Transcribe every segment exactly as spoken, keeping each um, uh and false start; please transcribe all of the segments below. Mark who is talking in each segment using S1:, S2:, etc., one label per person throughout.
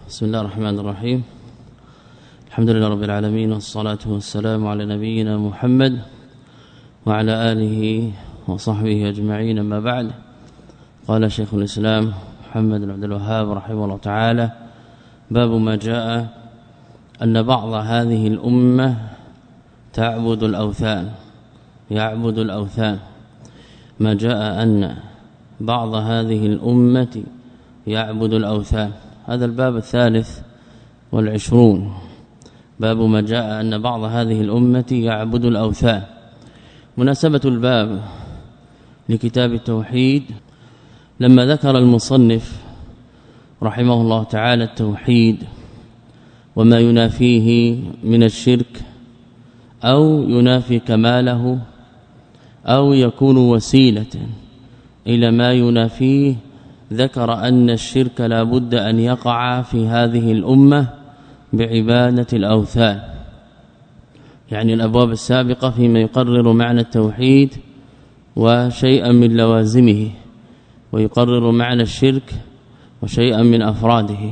S1: بسم الله الرحمن الرحيم. الحمد لله رب العالمين، والصلاة والسلام على نبينا محمد وعلى آله وصحبه أجمعين. أما بعد، قال شيخ الإسلام محمد بن عبد الوهاب رحمه الله تعالى: باب ما جاء أن بعض هذه الأمة تعبد الأوثان يعبد الأوثان ما جاء أن بعض هذه الأمة يعبد الأوثان. هذا الباب الثالث والعشرون، باب ما جاء أن بعض هذه الأمة يعبد الأوثان. مناسبة الباب لكتاب التوحيد لما ذكر المصنف رحمه الله تعالى التوحيد وما ينافيه من الشرك أو ينافي كماله أو يكون وسيلة إلى ما ينافيه، ذكر أن الشرك لا بد أن يقع في هذه الأمة بعبادة الأوثان، يعني الأبواب السابقة فيما يقرر معنى التوحيد وشيئا من لوازمه، ويقرر معنى الشرك وشيئا من أفراده،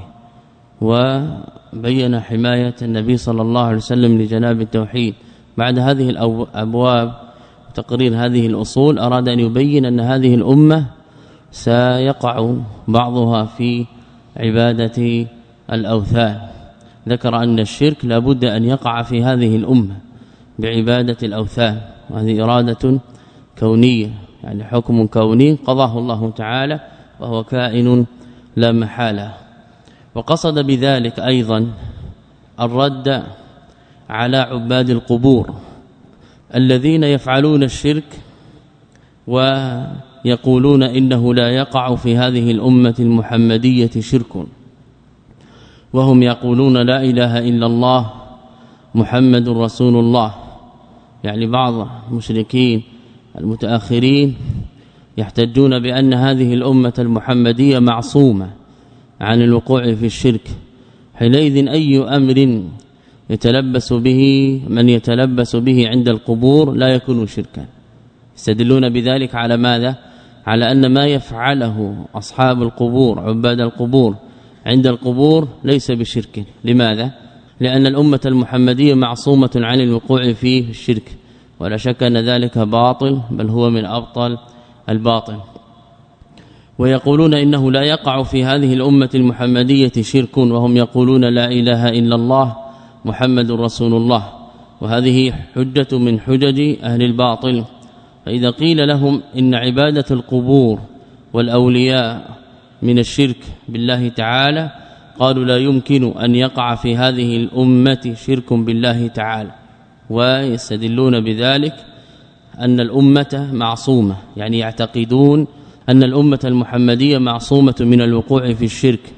S1: وبين حماية النبي صلى الله عليه وسلم لجناب التوحيد. بعد هذه الأبواب تقرير هذه الأصول أراد أن يبين أن هذه الأمة سيقع بعضها في عبادة الأوثان. ذكر أن الشرك لا بد أن يقع في هذه الأمة بعبادة الأوثان، وهذه إرادة كونية، يعني حكم كوني قضاه الله تعالى وهو كائن لا محالة. وقصد بذلك أيضا الرد على عباد القبور الذين يفعلون الشرك ويقولون إنه لا يقع في هذه الأمة المحمدية شرك، وهم يقولون لا إله إلا الله محمد رسول الله. يعني بعض المشركين المتأخرين يحتجون بأن هذه الأمة المحمدية معصومة عن الوقوع في الشرك، حينئذ أي أمر يتلبس به من يتلبس به عند القبور لا يكون شركا. يستدلون بذلك على ماذا؟ على أن ما يفعله أصحاب القبور عباد القبور عند القبور ليس بشرك. لماذا؟ لأن الأمة المحمدية معصومة عن الوقوع في الشرك، ولا شك أن ذلك باطل، بل هو من أبطل الباطل. ويقولون إنه لا يقع في هذه الأمة المحمدية شرك، وهم يقولون لا إله إلا الله محمد رسول الله، وهذه حجة من حجج أهل الباطل. فإذا قيل لهم إن عبادة القبور والأولياء من الشرك بالله تعالى، قالوا لا يمكن أن يقع في هذه الأمة شرك بالله تعالى، ويستدلون بذلك أن الأمة معصومة، يعني يعتقدون أن الأمة المحمدية معصومة من الوقوع في الشرك،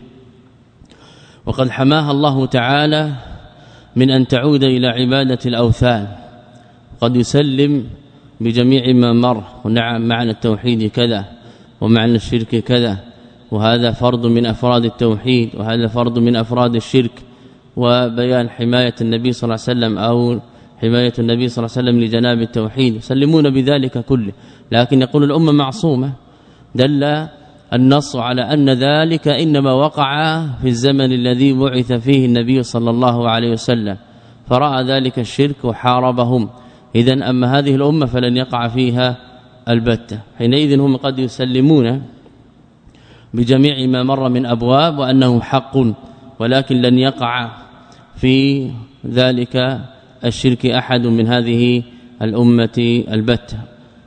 S1: وقد حماها الله تعالى من أن تعود إلى عبادة الأوثان. قد يسلم بجميع ما مر، ونعم معنى التوحيد كذا ومعنى الشرك كذا، وهذا فرض من أفراد التوحيد وهذا فرض من أفراد الشرك، وبيان حماية النبي صلى الله عليه وسلم أو حماية النبي صلى الله عليه وسلم لجناب التوحيد، يسلمون بذلك كله. لكن يقول الأمة معصومة، دل النص على أن ذلك إنما وقع في الزمن الذي بعث فيه النبي صلى الله عليه وسلم، فرأى ذلك الشرك وحاربهم. إذن أما هذه الأمة فلن يقع فيها البتة. حينئذ هم قد يسلمون بجميع ما مر من أبواب وأنه حق، ولكن لن يقع في ذلك الشرك أحد من هذه الأمة البتة.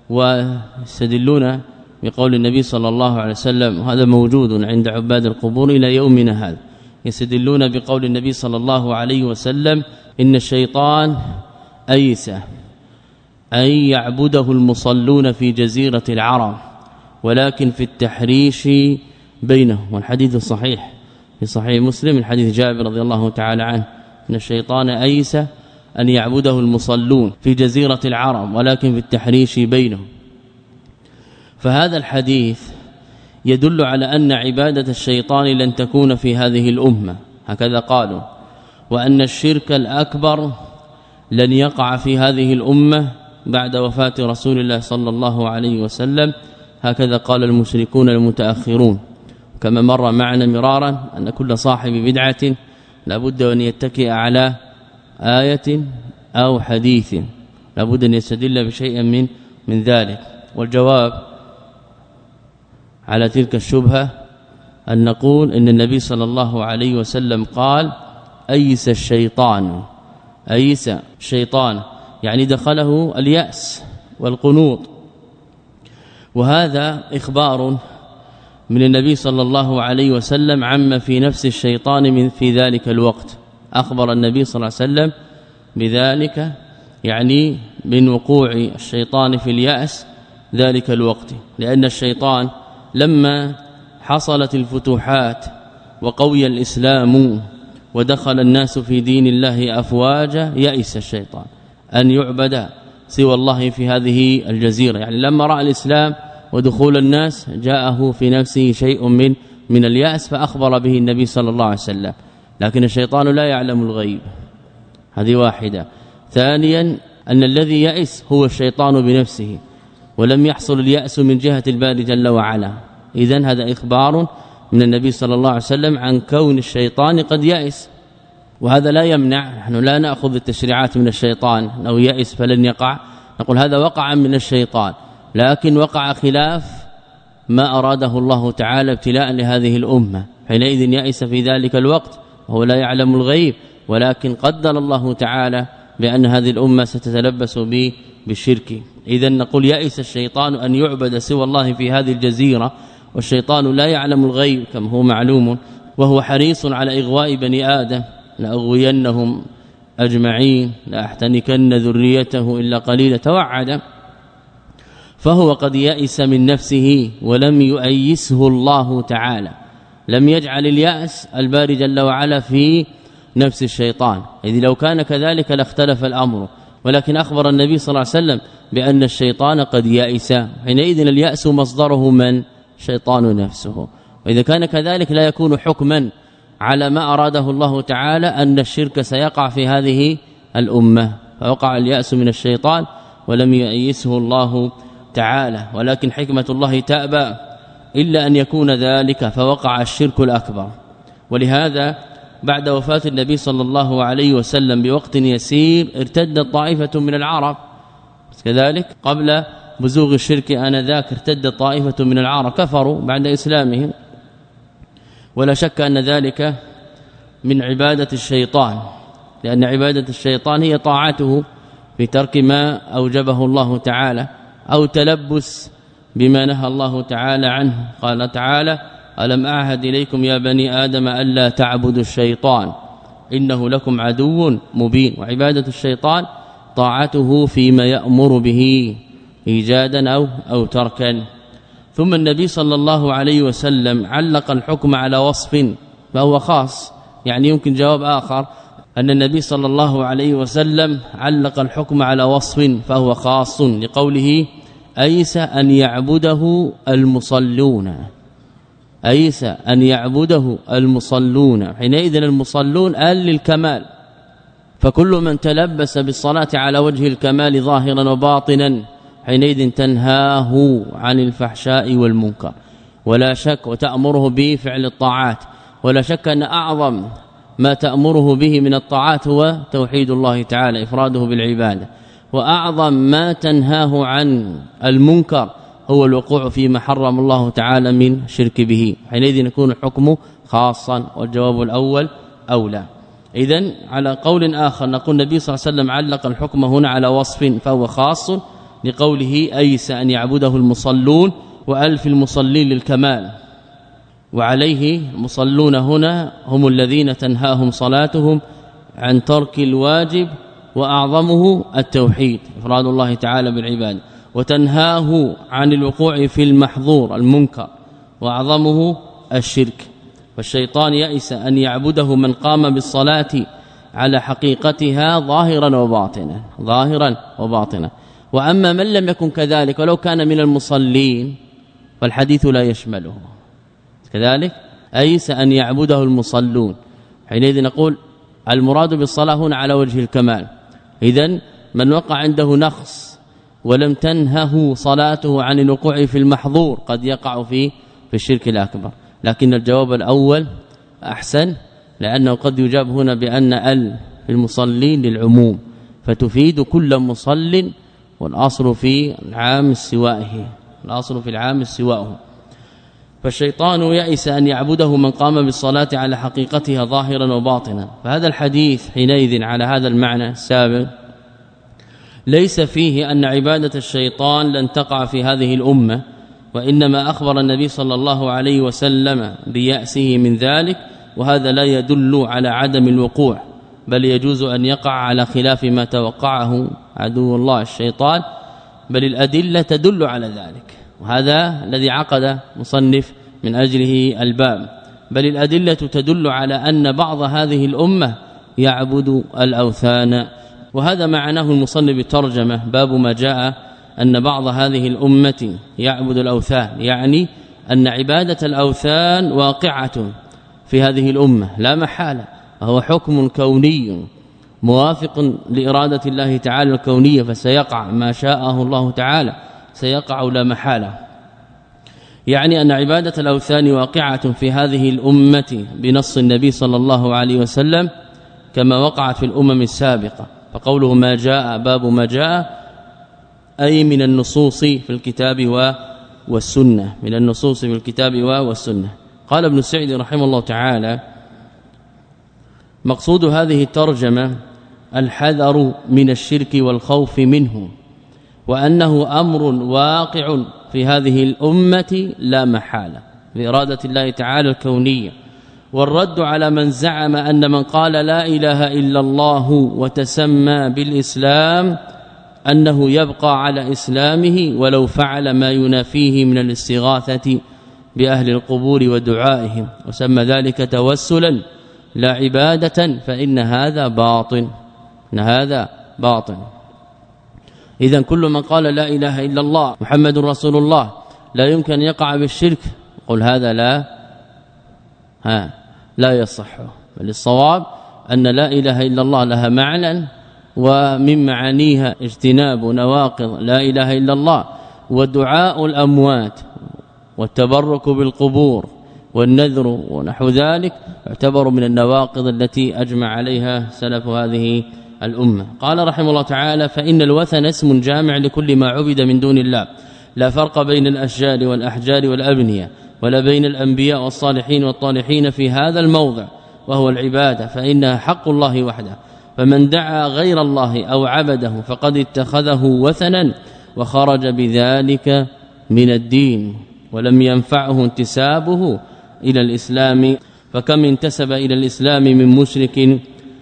S1: ويستدلون بقول النبي صلى الله عليه وسلم، وهذا موجود عند عباد القبور إلى يومنا هذا، يستدلون بقول النبي صلى الله عليه وسلم: إن الشيطان أيس أن يعبده المصلون في جزيرة العرب ولكن في التحريش بينهم. والحديث الصحيح في صحيح مسلم من حديث جابر رضي الله تعالى عنه: إن الشيطان أيس أن يعبده المصلون في جزيرة العرب ولكن في التحريش بينهم. فهذا الحديث يدل على أن عبادة الشيطان لن تكون في هذه الأمة، هكذا قالوا، وأن الشرك الأكبر لن يقع في هذه الأمة بعد وفاة رسول الله صلى الله عليه وسلم، هكذا قال المشركون المتأخرون. كما مر معنا مرارا أن كل صاحب بدعة لابد أن يتكئ على آية أو حديث، لابد أن يستدل بشيء من من ذلك. والجواب على تلك الشبهة أن نقول إن النبي صلى الله عليه وسلم قال أيس الشيطان، أيس الشيطان يعني دخله اليأس والقنوط، وهذا إخبار من النبي صلى الله عليه وسلم عما في نفس الشيطان من في ذلك الوقت. أخبر النبي صلى الله عليه وسلم بذلك يعني من وقوع الشيطان في اليأس ذلك الوقت، لأن الشيطان لما حصلت الفتوحات وقوي الإسلام ودخل الناس في دين الله أفواجا يئس الشيطان أن يعبد سوى الله في هذه الجزيرة. يعني لما رأى الإسلام ودخول الناس جاءه في نفسه شيء من من اليأس فأخبر به النبي صلى الله عليه وسلم، لكن الشيطان لا يعلم الغيب، هذه واحدة. ثانيا أن الذي يئس هو الشيطان بنفسه، ولم يحصل اليأس من جهة الباري جل وعلا. إذن هذا إخبار من النبي صلى الله عليه وسلم عن كون الشيطان قد يئس، وهذا لا يمنع، نحن لا نأخذ التشريعات من الشيطان لو يئس فلن يقع، نقول هذا وقع من الشيطان، لكن وقع خلاف ما أراده الله تعالى ابتلاء لهذه الأمة، حينئذ يئس في ذلك الوقت وهو لا يعلم الغيب، ولكن قدر الله تعالى بأن هذه الأمة ستتلبس به بالشرك. إذن نقول يئس الشيطان أن يعبد سوى الله في هذه الجزيرة، والشيطان لا يعلم الغيب كما هو معلوم، وهو حريص على إغواء بني آدم، لأغوينهم أجمعين لأحتنكن ذريته إلا قليلا، توعد. فهو قد يئس من نفسه ولم يؤيسه الله تعالى، لم يجعل اليأس الباري جل وعلا في نفس الشيطان، إذ لو كان كذلك لاختلف الأمر، ولكن أخبر النبي صلى الله عليه وسلم بأن الشيطان قد يئس، حينئذ اليأس مصدره من؟ شيطان نفسه. وإذا كان كذلك لا يكون حكما على ما أراده الله تعالى أن الشرك سيقع في هذه الأمة، فوقع اليأس من الشيطان ولم يؤيسه الله تعالى، ولكن حكمة الله تأبى إلا أن يكون ذلك فوقع الشرك الأكبر. ولهذا بعد وفاة النبي صلى الله عليه وسلم بوقت يسير ارتدت طائفة من العرب، كذلك قبل بزوغ الشرك آنذاك ارتدت طائفة من العرب كفروا بعد إسلامهم، ولا شك أن ذلك من عبادة الشيطان، لأن عبادة الشيطان هي طاعته في ترك ما أوجبه الله تعالى أو تلبس بما نهى الله تعالى عنه. قال تعالى ألم أعهد إليكم يا بني آدم ألا تعبدوا الشيطان إنه لكم عدو مبين. وعبادة الشيطان طاعته فيما يأمر به إيجادا أو, أو تركا. ثم النبي صلى الله عليه وسلم علق الحكم على وصف فهو خاص، يعني يمكن جواب آخر أن النبي صلى الله عليه وسلم علق الحكم على وصف فهو خاص لقوله أيس أن يعبده المصلون، أيس أن يعبده المصلون، حينئذ المصلون آل للكمال، فكل من تلبس بالصلاة على وجه الكمال ظاهرا وباطنا حينئذ تنهاه عن الفحشاء والمنكر ولا شك، وتأمره بفعل الطاعات، ولا شك أن أعظم ما تأمره به من الطاعات هو توحيد الله تعالى إفراده بالعبادة، وأعظم ما تنهاه عن المنكر هو الوقوع فيما حرم الله تعالى من شرك به، حينئذ يكون الحكم خاصا، والجواب الأول أولى. إذن على قول آخر نقول النبي صلى الله عليه وسلم علق الحكم هنا على وصف فهو خاص لقوله أيس أن يعبده المصلون، وألف المصلين للكمال، وعليه المصلون هنا هم الذين تنهاهم صلاتهم عن ترك الواجب وأعظمه التوحيد إفراد الله تعالى بالعبادة، وتنهاه عن الوقوع في المحظور المنكر وأعظمه الشرك. والشيطان يئس أن يعبده من قام بالصلاة على حقيقتها ظاهرا وباطنا، ظاهرا وباطنا. وأما من لم يكن كذلك ولو كان من المصلين فالحديث لا يشمله كذلك، أيس أن يعبده المصلون، حينئذ نقول المراد بالصلاة هنا على وجه الكمال. إذن من وقع عنده نقص ولم تنهه صلاته عن الوقوع في المحظور قد يقع في في الشرك الأكبر. لكن الجواب الأول أحسن، لأنه قد يجاب هنا بأن ال في المصلين للعموم فتفيد كل مصل، والأصل في العام سوائه الأصل في العام سوائه. فالشيطان يئس أن يعبده من قام بالصلاة على حقيقتها ظاهرا وباطنا. فهذا الحديث حينئذ على هذا المعنى السابق ليس فيه أن عبادة الشيطان لن تقع في هذه الأمة، وإنما أخبر النبي صلى الله عليه وسلم بيأسه من ذلك، وهذا لا يدل على عدم الوقوع، بل يجوز أن يقع على خلاف ما توقعه عدو الله الشيطان، بل الأدلة تدل على ذلك، وهذا الذي عقد مصنف من أجله الباب. بل الأدلة تدل على أن بعض هذه الأمة يعبد الأوثان، وهذا معناه المصنف بالترجمة باب ما جاء أن بعض هذه الأمة يعبد الأوثان، يعني أن عبادة الأوثان واقعة في هذه الأمة لا محالة، وهو حكم كوني موافق لإرادة الله تعالى الكونية، فسيقع ما شاءه الله تعالى سيقع لا محالة. يعني أن عبادة الأوثان واقعة في هذه الأمة بنص النبي صلى الله عليه وسلم كما وقعت في الأمم السابقة. فقوله ما جاء باب ما جاء أي من النصوص في الكتاب والسنة، من النصوص في الكتاب والسنة. قال ابن سعيد رحمه الله تعالى مقصود هذه الترجمة الحذر من الشرك والخوف منه، وأنه أمر واقع في هذه الأمة لا محالة بإرادة الله تعالى الكونية. والرد على من زعم أن من قال لا إله إلا الله وتسمى بالإسلام أنه يبقى على إسلامه ولو فعل ما ينافيه من الاستغاثة بأهل القبور ودعائهم، وسمى ذلك توسلا لا عبادة، فإن هذا باطل إن هذا باطل. إذن كل من قال لا إله إلا الله محمد رسول الله لا يمكن أن يقع بالشرك، قل هذا لا ها لا يصح. بل الصواب أن لا إله إلا الله لها معنى، ومن معانيها اجتناب نواقض لا إله إلا الله، ودعاء الأموات والتبرك بالقبور والنذر ونحو ذلك يعتبر من النواقض التي أجمع عليها سلف هذه الأمة. قال رحمه الله تعالى فإن الوثن اسم جامع لكل ما عبد من دون الله، لا فرق بين الأشجار والأحجار والأبنية، ولا بين الأنبياء والصالحين والطالحين في هذا الموضع، وهو العبادة، فإنها حق الله وحده. فمن دعا غير الله أو عبده فقد اتخذه وثنا وخرج بذلك من الدين، ولم ينفعه انتسابه إلى الإسلام، فكم انتسب إلى الإسلام من مشرك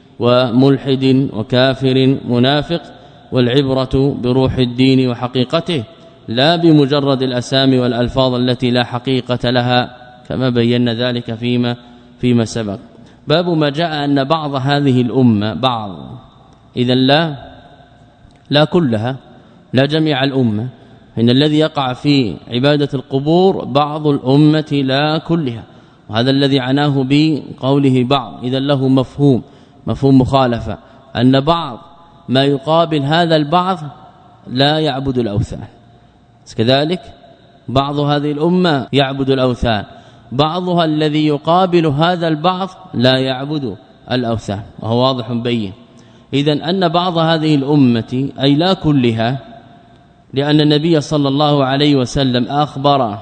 S1: وملحد وكافر منافق. والعبرة بروح الدين وحقيقته لا بمجرد الأسامي والألفاظ التي لا حقيقة لها، كما بينا ذلك فيما فيما سبق. باب ما جاء أن بعض هذه الأمة بعض إذا لا لا كلها لا جميع الأمة، إن الذي يقع في عبادة القبور بعض الأمة لا كلها، وهذا الذي عناه بقوله بعض إذا له مفهوم مفهوم مخالفة، أن بعض ما يقابل هذا البعض لا يعبد الأوثان، كذلك بعض هذه الأمة يعبد الأوثان، بعضها الذي يقابل هذا البعض لا يعبد الأوثان، وهو واضح بين. إذن أن بعض هذه الأمة أي لا كلها، لأن النبي صلى الله عليه وسلم أخبر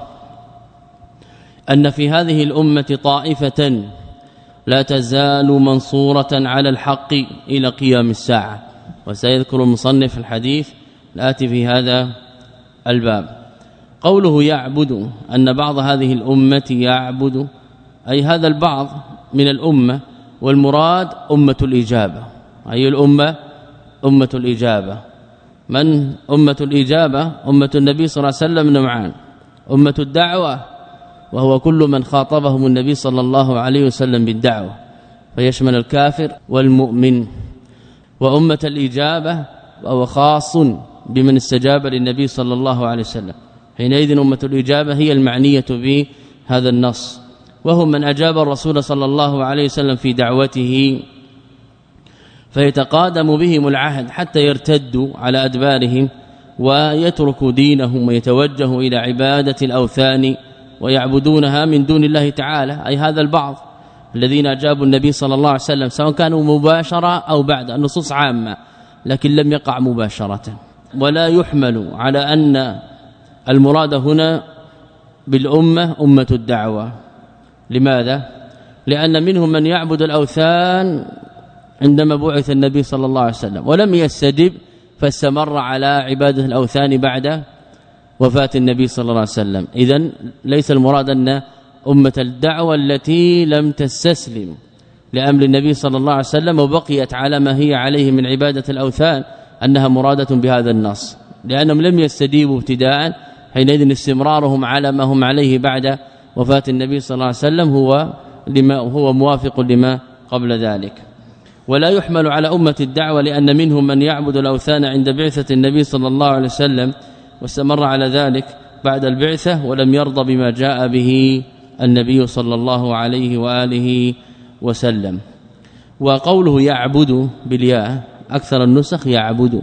S1: أن في هذه الأمة طائفة لا تزال منصورة على الحق إلى قيام الساعة، وسيذكر المصنف الحديث الآتي في هذا الباب. قوله يعبد أن بعض هذه الأمة يعبد أي هذا البعض من الأمة، والمراد أمة الإجابة. أي الأمة أمة الإجابة. من أمة الإجابة؟ أمة النبي صلى الله عليه وسلم نوعان: أمة الدعوة وهو كل من خاطبهم النبي صلى الله عليه وسلم بالدعوة، فيشمل الكافر والمؤمن، وأمة الإجابة وهو خاص بمن استجاب للنبي صلى الله عليه وسلم. حينئذ أمة الإجابة هي المعنية بهذا النص، وهم من أجاب الرسول صلى الله عليه وسلم في دعوته فيتقادم بهم العهد حتى يرتدوا على أدبارهم ويتركوا دينهم ويتوجهوا إلى عبادة الأوثان ويعبدونها من دون الله تعالى، أي هذا البعض الذين أجابوا النبي صلى الله عليه وسلم سواء كانوا مباشرة أو بعد. النصوص عامة لكن لم يقع مباشرة. ولا يحمل على أن المراد هنا بالأمة أمة الدعوة. لماذا؟ لأن منهم من يعبد الأوثان عندما بعث النبي صلى الله عليه وسلم ولم يستجب فاستمر على عبادة الأوثان بعد وفاة النبي صلى الله عليه وسلم. إذن ليس المراد أن أمة الدعوة التي لم تستسلم لأمر النبي صلى الله عليه وسلم وبقيت على ما هي عليه من عبادة الأوثان أنها مرادة بهذا النص، لأنهم لم يستجيبوا ابتداء، حينئذ استمرارهم على ما هم عليه بعد وفاة النبي صلى الله عليه وسلم هو لما هو موافق لما قبل ذلك. ولا يحمل على أمة الدعوة لأن منهم من يعبد الأوثان عند بعثة النبي صلى الله عليه وسلم واستمر على ذلك بعد البعثة ولم يرضى بما جاء به النبي صلى الله عليه وآله وسلم. وقوله يعبد بالياء أكثر النسخ يعبد،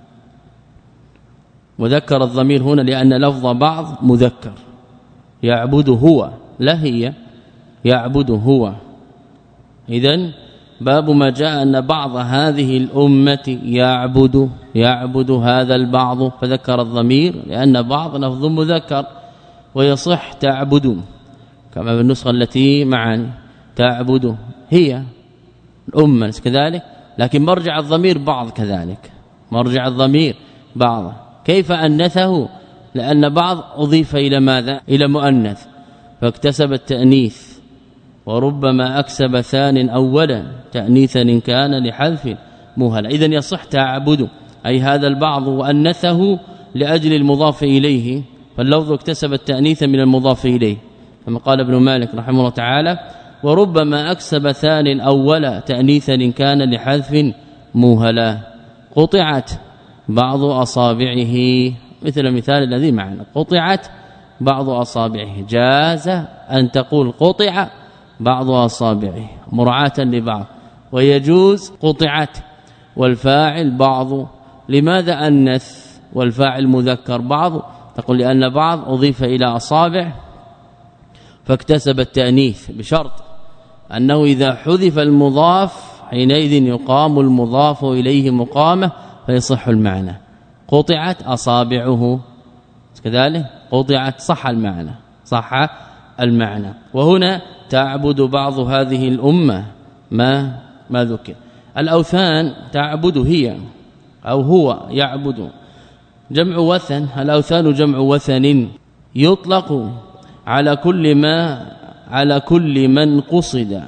S1: وذكر الضمير هنا لأن لفظ بعض مذكر. يعبد هو لا هي، يعبد هو. إذن باب ما جاء أن بعض هذه الأمة يعبد يعبد هذا البعض، فذكر الضمير لأن بعض لفظ مذكر ويصح تعبد كما بالنسخة التي معنا تعبد هي الأمة كذلك، لكن مرجع الضمير بعض كذلك، مرجع الضمير بعض. كيف أنثه؟ لأن بعض أضيف إلى ماذا؟ إلى مؤنث فاكتسب التأنيث، وربما أكسب ثان أولا تأنيثا إن كان لحذف مهلا. إذن يصح تعبد أي هذا البعض وأنثه لأجل المضاف إليه، فاللفظ اكتسب التأنيث من المضاف إليه، كما قال ابن مالك رحمه الله تعالى وربما أكسب ثان أولا تأنيثا إن كان لحذف مهلا. قطعت بعض أصابعه مثل المثال الذي معنا، قطعت بعض أصابعه، جاز أن تقول قطع بعض أصابعه مراعاة لبعض، ويجوز قطعت والفاعل بعض. لماذا أنث والفاعل مذكر بعض؟ تقول لأن بعض أضيف إلى أصابع فاكتسب التأنيث، بشرط أنه إذا حذف المضاف حينئذ يقام المضاف إليه مقامه فيصح المعنى. قطعت أصابعه كذلك قطعت صح المعنى صح المعنى. وهنا تعبد بعض هذه الأمة ما ما ذكر. الأوثان تعبد هي أو هو يعبد جمع وثن، الأوثان جمع وثن يطلق على كل ما على كل من قصد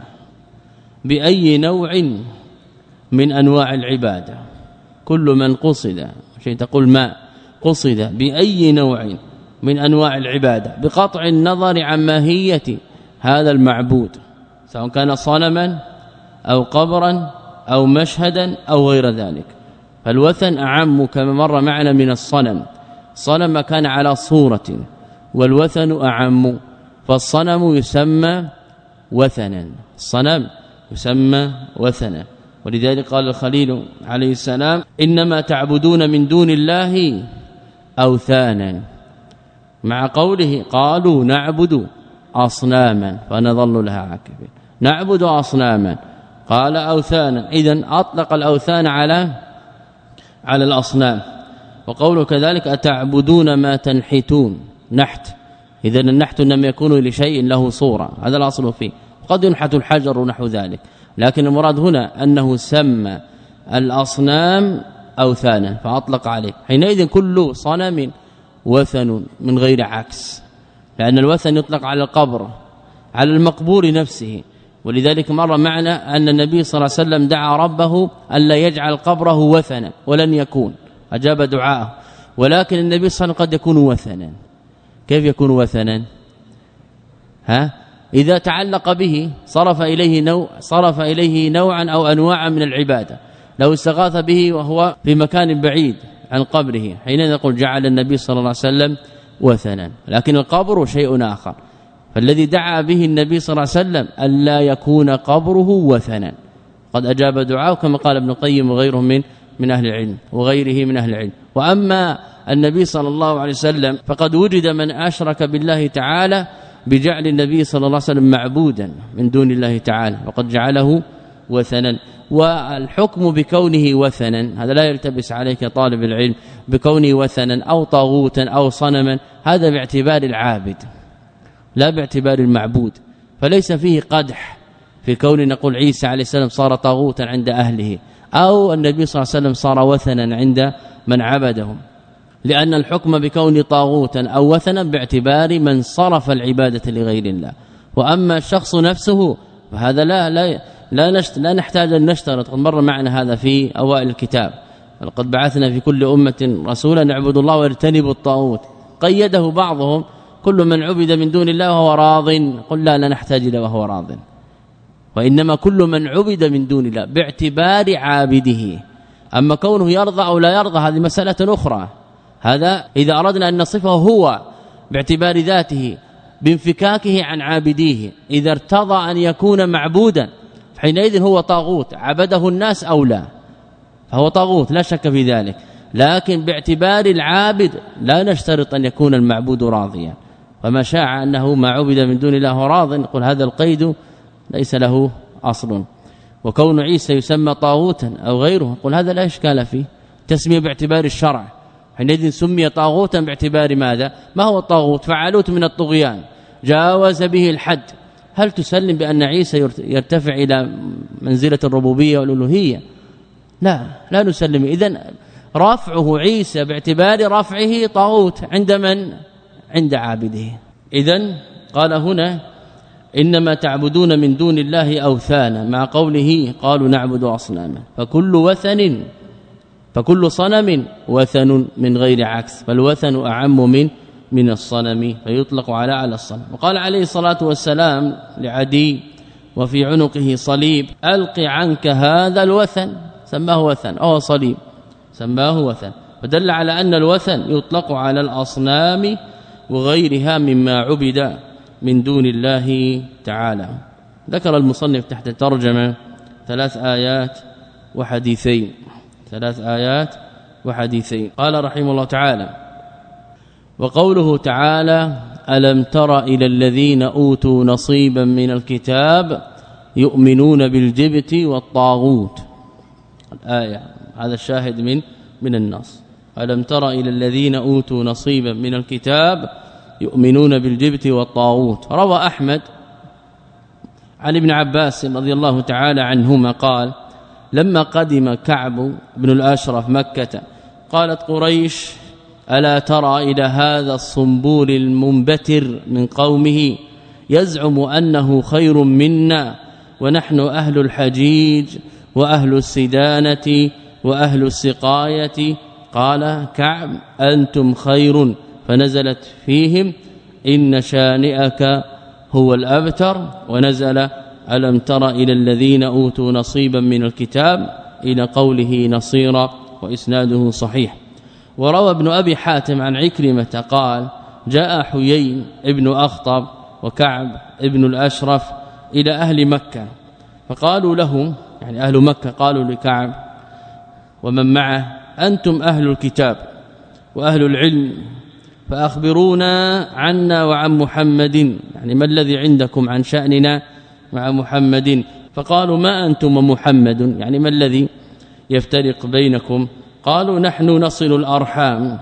S1: بأي نوع من أنواع العبادة. كل من قصد شيء تقول ما قصد بأي نوع من أنواع العبادة بقطع النظر عن ماهية هذا المعبود، سواء كان صنما أو قبرا أو مشهدا أو غير ذلك. فالوثن أعم كما مر معنا من الصنم، صنم كان على صورة، والوثن أعم، فالصنم يسمى وثنا، الصنم يسمى وثنا. ولذلك قال الخليل عليه السلام إنما تعبدون من دون الله أوثانا، مع قوله قالوا نعبد أصناما فنظل لها عاكفين، نعبد أصناما قال أوثانا. إذن أطلق الأوثان على على الأصنام. وقوله كذلك أتعبدون ما تنحتون، نحت، إذن النحت لم يكون لشيء له صورة، هذا الأصل فيه، قد ينحت الحجر ونحو ذلك، لكن المراد هنا أنه سمى الأصنام أوثانا فأطلق عليه. حينئذ كل صنم وثن من غير عكس، لأن الوثن يطلق على القبر على المقبور نفسه. ولذلك مر معنا أن النبي صلى الله عليه وسلم دعا ربه ألا يجعل قبره وثنا، ولن يكون، أجاب دعاءه. ولكن النبي صلى الله عليه وسلم قد يكون وثنا. كيف يكون وثنا؟ ها إذا تعلق به صرف إليه نوع صرف إليه نوعا أو أنواعا من العبادة. لو استغاث به وهو في مكان بعيد عن قبره حينئذ نقول جعل النبي صلى الله عليه وسلم وثنا. لكن القبر شيء آخر، فالذي دعا به النبي صلى الله عليه وسلم ألا يكون قبره وثنا قد أجاب دعاءه، كما قال ابن القيم وغيره من من أهل العلم وغيره من أهل العلم. وأما النبي صلى الله عليه وسلم فقد وجد من أشرك بالله تعالى بجعل النبي صلى الله عليه وسلم معبودا من دون الله تعالى وقد جعله وثنا. والحكم بكونه وثنا هذا لا يلتبس عليك طالب العلم بكونه وثنا أو طاغوتا أو صنما، هذا باعتبار العابد لا باعتبار المعبود. فليس فيه قدح في كون نقول عيسى عليه السلام صار طاغوتا عند أهله أو النبي صلى الله عليه وسلم صار وثنا عند من عبدهم، لأن الحكم بكون طاغوتا أو وثنا باعتبار من صرف العبادة لغير الله. وأما الشخص نفسه فهذا لا لا لا, نشت لا نحتاج أن نشترط. قد مر معنا هذا في أوائل الكتاب، لقد بعثنا في كل أمة رسولا نعبد الله ويجتنب الطاغوت. قيده بعضهم كل من عبد من دون الله وهو راض، قل لا لا نحتاج إلى وهو راض، وإنما كل من عبد من دون الله باعتبار عابده. أما كونه يرضى أو لا يرضى هذه مسألة أخرى. هذا إذا أردنا أن نصفه هو باعتبار ذاته بانفكاكه عن عابديه، إذا ارتضى أن يكون معبودا حينئذ هو طاغوت، عبده الناس أو لا فهو طاغوت لا شك في ذلك. لكن باعتبار العابد لا نشترط أن يكون المعبود راضيا، فما شاع أنه ما عبد من دون الله راض نقول هذا القيد ليس له أصل. وكون عيسى يسمى طاغوتا أو غيره نقول هذا لا إشكال فيه، تسمية باعتبار الشرع، حينئذ سمي طاغوتا باعتبار ماذا؟ ما هو الطاغوت؟ فعلوت من الطغيان جاوز به الحد. هل تسلم بأن عيسى يرتفع إلى منزلة الربوبية والألوهية؟ لا لا نسلم. إذن رفعه عيسى باعتبار رفعه طاغوت عند من؟ عند عابده. إذن قال هنا إنما تعبدون من دون الله أوثانا، مع قوله قالوا نعبد أصناما، فكل وثن فكل صنم وثن من غير عكس، فالوثن أعم من من الصنم فيطلق على على الصنم. وقال عليه الصلاة والسلام لعدي وفي عنقه صليب ألق عنك هذا الوثن، سماه وثن أو صليب سماه وثن، فدل على أن الوثن يطلق على الأصنام وغيرها مما عبد من دون الله تعالى. ذكر المصنف تحت الترجمة ثلاث آيات وحديثين ثلاث آيات وحديثين. قال رحمه الله تعالى: وقوله تعالى: ألم تر إلى الذين أوتوا نصيبا من الكتاب يؤمنون بالجبت والطاغوت. الآية هذا الشاهد من من النص. ألم تر إلى الذين أوتوا نصيبا من الكتاب يؤمنون بالجبت والطاغوت. روى أحمد عن ابن عباس رضي الله تعالى عنهما قال: لما قدم كعب بن الأشرف مكة قالت قريش: ألا ترى إلى هذا الصنبور المنبتر من قومه يزعم أنه خير منا ونحن أهل الحجيج وأهل السدانة وأهل السقاية. قال كعب: أنتم خير، فنزلت فيهم إن شانئك هو الأبتر، ونزل ألم تر إلى الذين أوتوا نصيبا من الكتاب إلى قوله نصيرا، وإسناده صحيح. وروى ابن أبي حاتم عن عكرمة قال: جاء حيي ابن أخطب وكعب ابن الأشرف إلى أهل مكة فقالوا له، يعني أهل مكة قالوا لكعب ومن معه: أنتم أهل الكتاب وأهل العلم، فأخبرونا عنا وعن محمد، يعني ما الذي عندكم عن شأننا مع محمد؟ فقالوا: ما أنتم ومحمد، يعني ما الذي يفترق بينكم؟ قالوا: نحن نصل الأرحام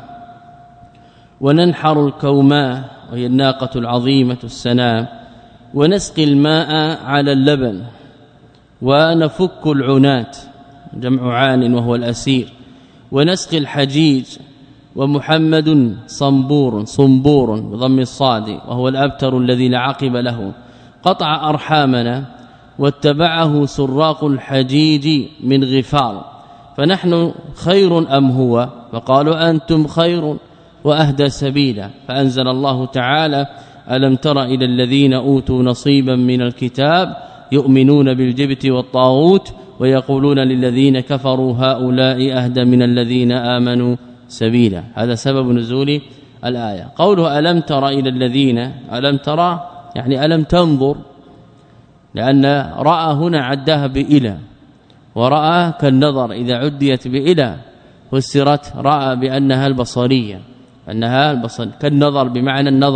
S1: وننحر الكوماء وهي الناقة العظيمة السنام، ونسقي الماء على اللبن، ونفك العنات جمع عان وهو الأسير، ونسقي الحجيج، ومحمد صنبور صنبور بضم الصاد وهو الأبتر الذي لا عقب له، قطع أرحامنا واتبعه سراق الحجيج من غفار، فنحن خير أم هو؟ فقالوا: أنتم خير وأهدى سبيلا. فأنزل الله تعالى: ألم تر إلى الذين أوتوا نصيبا من الكتاب يؤمنون بالجبت والطاغوت ويقولون للذين كفروا هؤلاء أهدى من الذين آمنوا سبيلا. هذا سبب نزول الآية. قوله ألم تر إلى الذين، ألم ترى يعني ألم تنظر، لأن رأى هنا عداها بإلى، ورأى كالنظر إذا عديت بإلى فسرت رأى بأنها البصرية، أنها البصر كالنظر بمعنى النظر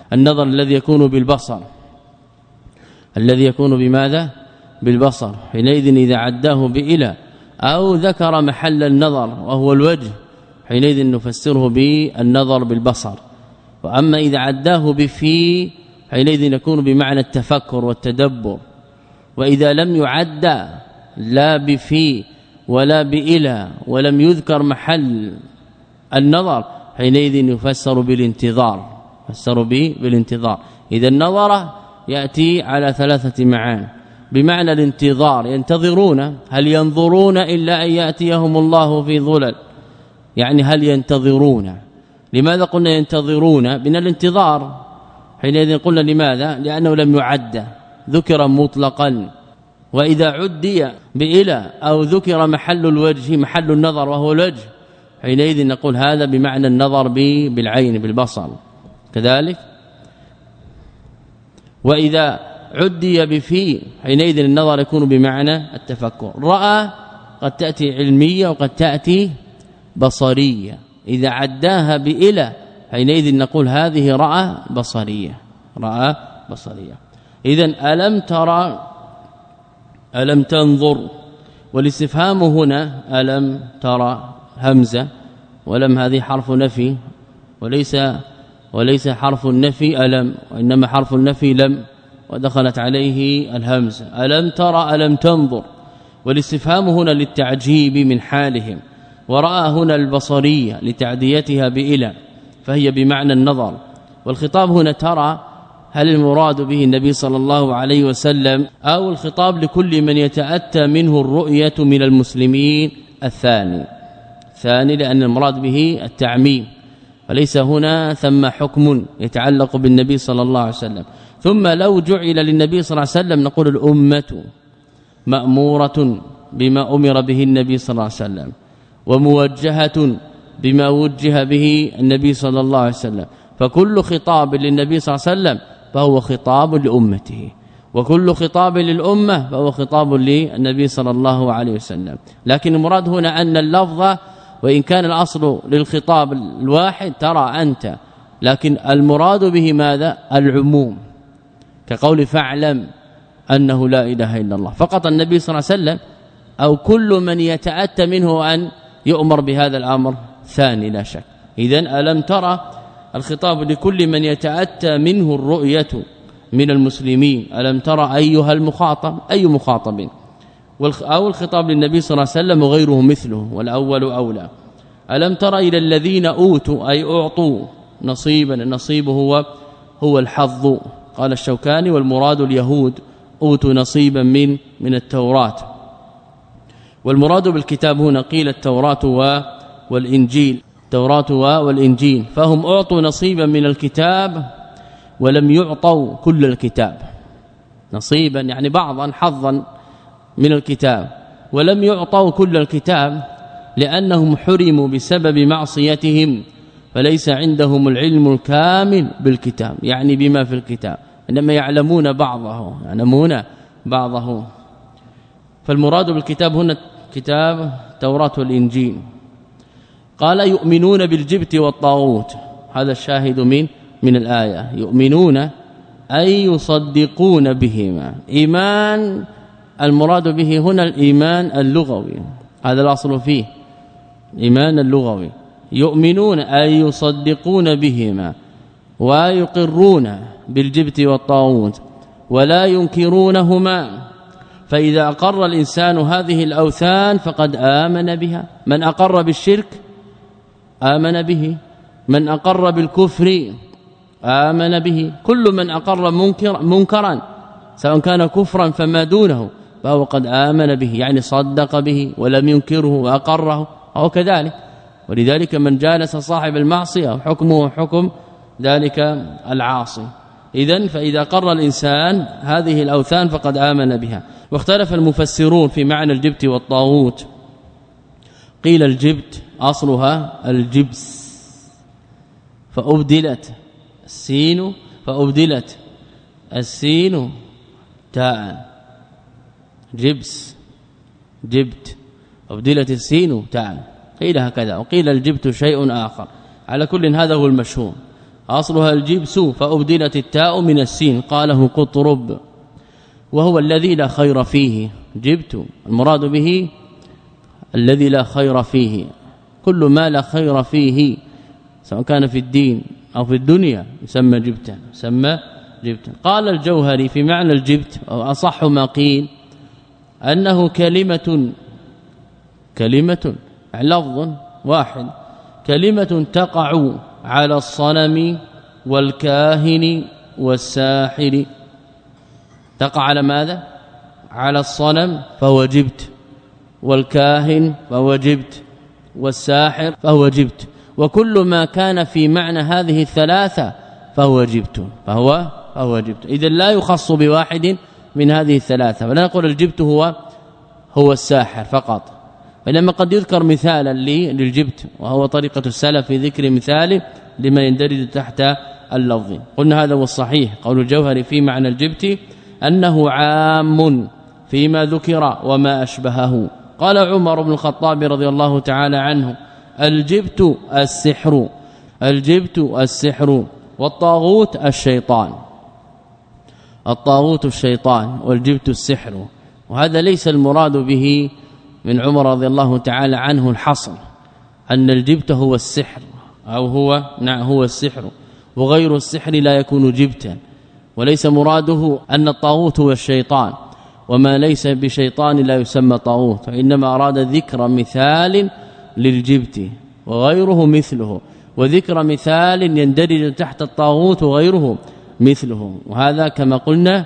S1: النظر الذي يكون بالبصر الذي يكون بماذا بالبصر حينئذ إذا عداه بإلى أو ذكر محل النظر وهو الوجه حينئذ نفسره بالنظر بالبصر. وأما إذا عداه بفي حينئذ يكون بمعنى التفكر والتدبر. وإذا لم يعد لا بفي ولا بإلى ولم يذكر محل النظر حينئذ يفسر بالانتظار فسر به بالانتظار. إذا النظر يأتي على ثلاثة معاني بمعنى الانتظار ينتظرون هل ينظرون إلا أن يأتيهم الله في ظلل يعني هل ينتظرون. لماذا قلنا ينتظرون من الانتظار حينئذ قلنا لماذا لأنه لم يعد ذكر مطلقا. وإذا عدي بإلى أو ذكر محل الوجه محل النظر وهو الوجه حينئذ نقول هذا بمعنى النظر بالعين بالبصر كذلك. وإذا عدي بفي حينئذ النظر يكون بمعنى التفكر. رأى قد تأتي علمية وقد تأتي بصرية. إذا عداها بإلى حينئذ نقول هذه رأى بصرية رأى بصرية. إذن ألم ترى ألم تنظر والاستفهام هنا ألم ترى همزة ولم هذه حرف نفي وليس وليس حرف النفي ألم وإنما حرف النفي لم ودخلت عليه الهمزة. ألم ترى ألم تنظر والاستفهام هنا للتعجيب من حالهم. ورأى هنا البصرية لتعديتها بإلى فهي بمعنى النظر. والخطاب هنا ترى هل المراد به النبي صلى الله عليه وسلم أو الخطاب لكل من يتأتى منه الرؤية من المسلمين الثاني ثاني لأن المراد به التعميم وليس هنا ثم حكم يتعلق بالنبي صلى الله عليه وسلم. ثم لو جعل للنبي صلى الله عليه وسلم نقول الأمة مأمورة بما أمر به النبي صلى الله عليه وسلم وموجهة بما وجه به النبي صلى الله عليه وسلم. فكل خطاب للنبي صلى الله عليه وسلم فهو خطاب لأمته وكل خطاب للأمة فهو خطاب للنبي صلى الله عليه وسلم. لكن المراد هنا أن اللفظ وإن كان الأصل للخطاب الواحد ترى أنت لكن المراد به ماذا العموم كقول فاعلم أنه لا إله إلا الله فقط النبي صلى الله عليه وسلم أو كل من يتأتى منه أن يؤمر بهذا الأمر ثاني لا شك. إذن ألم ترى الخطاب لكل من يتأتى منه الرؤية من المسلمين. ألم ترى أيها المخاطب أي مخاطب أو الخطاب للنبي صلى الله عليه وسلم وغيره مثله والأول أولى. ألم ترى إلى الذين أوتوا أي أعطوا نصيبا النصيب هو هو الحظ قال الشوكاني والمراد اليهود أوتوا نصيبا من من التوراة. والمراد بالكتاب هنا قيل التوراة والإنجيل التوراة والإنجيل فهم أعطوا نصيبا من الكتاب ولم يعطوا كل الكتاب نصيبا يعني بعضا حظا من الكتاب ولم يعطوا كل الكتاب لأنهم حرموا بسبب معصيتهم فليس عندهم العلم الكامل بالكتاب يعني بما في الكتاب إنما يعلمون بعضه يعلمون بعضه. فالمراد بالكتاب هنا كتاب التوراة والإنجيل. قال يؤمنون بالجبت والطاغوت هذا الشاهد من من الآية يؤمنون أي يصدقون بهما. إيمان المراد به هنا الإيمان اللغوي هذا الأصل فيه إيمان اللغوي يؤمنون أي يصدقون بهما ويقرون بالجبت والطاغوت ولا ينكرونهما. فإذا أقر الإنسان هذه الأوثان فقد آمن بها. من أقر بالشرك آمن به من أقر بالكفر آمن به. كل من أقر منكر منكرا سواء كان كفرا فما دونه فهو قد آمن به يعني صدق به ولم ينكره وأقره أو كذلك. ولذلك من جالس صاحب المعصية حكمه حكم ذلك العاصي. إذن فإذا قر الإنسان هذه الأوثان فقد آمن بها. واختلف المفسرون في معنى الجبت والطاغوت. قيل الجبت أصلها الجبس فأبدلت السين فأبدلت السين تاء جبس جبت أبدلت السين تاء قيل هكذا. وقيل الجبت شيء آخر. على كل هذا هو المشهور أصلها الجبس فأبدلت التاء من السين قاله قطرب وهو الذي لا خير فيه. جبت المراد به الذي لا خير فيه، كل ما لا خير فيه سواء كان في الدين أو في الدنيا يسمى جبتا، يسمى جبتا. قال الجوهري في معنى الجبت أو أصح ما قيل أنه كلمة كلمة لفظ واحد، كلمة تقع على الصنم والكاهن والساحر. تقع على ماذا؟ على الصنم فهو جبت، والكاهن فهو جبت، والساحر فهو جبت، وكل ما كان في معنى هذه الثلاثة فهو جبت فهو فهو جبت. إذن لا يخص بواحد من هذه الثلاثة، ولا نقول الجبت هو هو الساحر فقط، بينما قد يذكر مثالا للجبت وهو طريقة السلف في ذكر مثال لما يندرج تحت اللفظ. قلنا هذا هو الصحيح. قول الجوهري في معنى الجبت أنه عام فيما ذكر وما أشبهه. قال عمر بن الخطاب رضي الله تعالى عنه الجبت السحر، الجبت السحر، والطاغوت الشيطان، الطاغوت الشيطان والجبت السحر. وهذا ليس المراد به من عمر رضي الله تعالى عنه الحصر أن الجبت هو السحر أو هو نعم هو السحر، وغير السحر لا يكون جبتا، وليس مراده أن الطاغوت هو الشيطان، وما ليس بشيطان لا يسمى طاغوت، وإنما أراد ذكر مثال للجبت وغيره مثله، وذكر مثال يندرج تحت الطاغوت وغيره مثله. وهذا كما قلنا